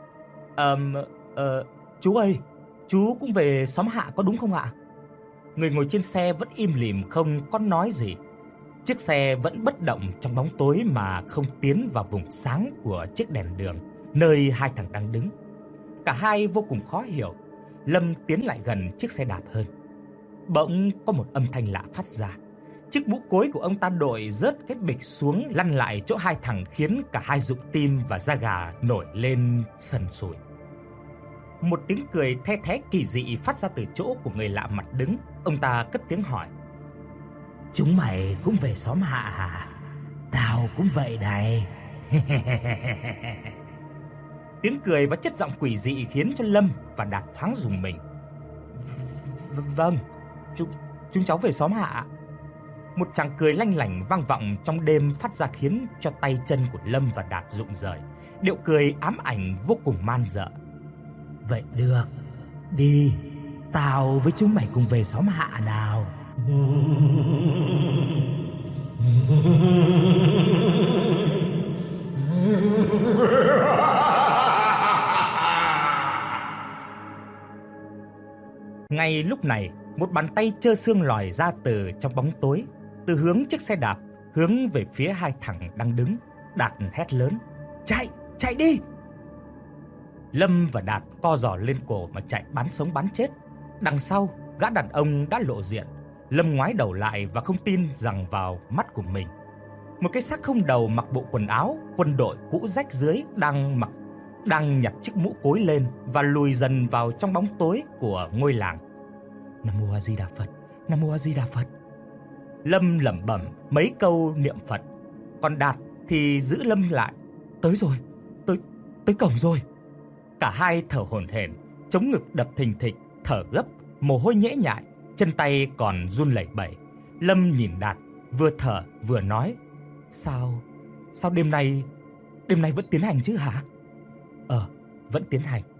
Chú ơi, chú cũng về xóm Hạ có đúng không ạ? Người ngồi trên xe vẫn im lìm không có nói gì. Chiếc xe vẫn bất động trong bóng tối mà không tiến vào vùng sáng của chiếc đèn đường, nơi hai thằng đang đứng. Cả hai vô cùng khó hiểu. Lâm tiến lại gần chiếc xe đạp hơn. Bỗng có một âm thanh lạ phát ra. Chiếc mũ cối của ông ta đội rớt cái bịch xuống lăn lại chỗ hai thằng, khiến cả hai rụng tim và da gà nổi lên sần sùi. Một tiếng cười the thé kỳ dị phát ra từ chỗ của người lạ mặt đứng. Ông ta cất tiếng hỏi. Chúng mày cũng về xóm Hạ hả? Tao cũng vậy này. Tiếng cười và chất giọng quỷ dị khiến cho Lâm và Đạt thoáng rùng mình. Vâng, chúng cháu về xóm Hạ. Một tràng cười lanh lảnh vang vọng trong đêm phát ra khiến cho tay chân của Lâm và Đạt rụng rời. Điệu cười ám ảnh vô cùng man dợ. Vậy được, đi, tao với chúng mày cùng về xóm Hạ nào. Ngay lúc này, một bàn tay trơ xương lòi ra từ trong bóng tối, từ hướng chiếc xe đạp hướng về phía hai thằng đang đứng. Đạt hét lớn. Chạy đi! Lâm và Đạt co giò lên cổ mà chạy bán sống bán chết. Đằng sau, gã đàn ông đã lộ diện. Lâm ngoái đầu lại và không tin rằng vào mắt của mình. Một cái xác không đầu mặc bộ quần áo quân đội cũ rách dưới đang nhặt chiếc mũ cối lên và lùi dần vào trong bóng tối của ngôi làng. Nam Mô A Di Đà Phật, Nam Mô A Di Đà Phật. Lâm lẩm bẩm mấy câu niệm Phật. Còn Đạt thì giữ Lâm lại. Tới rồi, tới cổng rồi. Cả hai thở hổn hển, chống ngực đập thình thịch, thở gấp, mồ hôi nhễ nhại, chân tay còn run lẩy bẩy. Lâm nhìn Đạt, vừa thở vừa nói. Sao đêm nay vẫn tiến hành chứ hả? Vẫn tiến hành.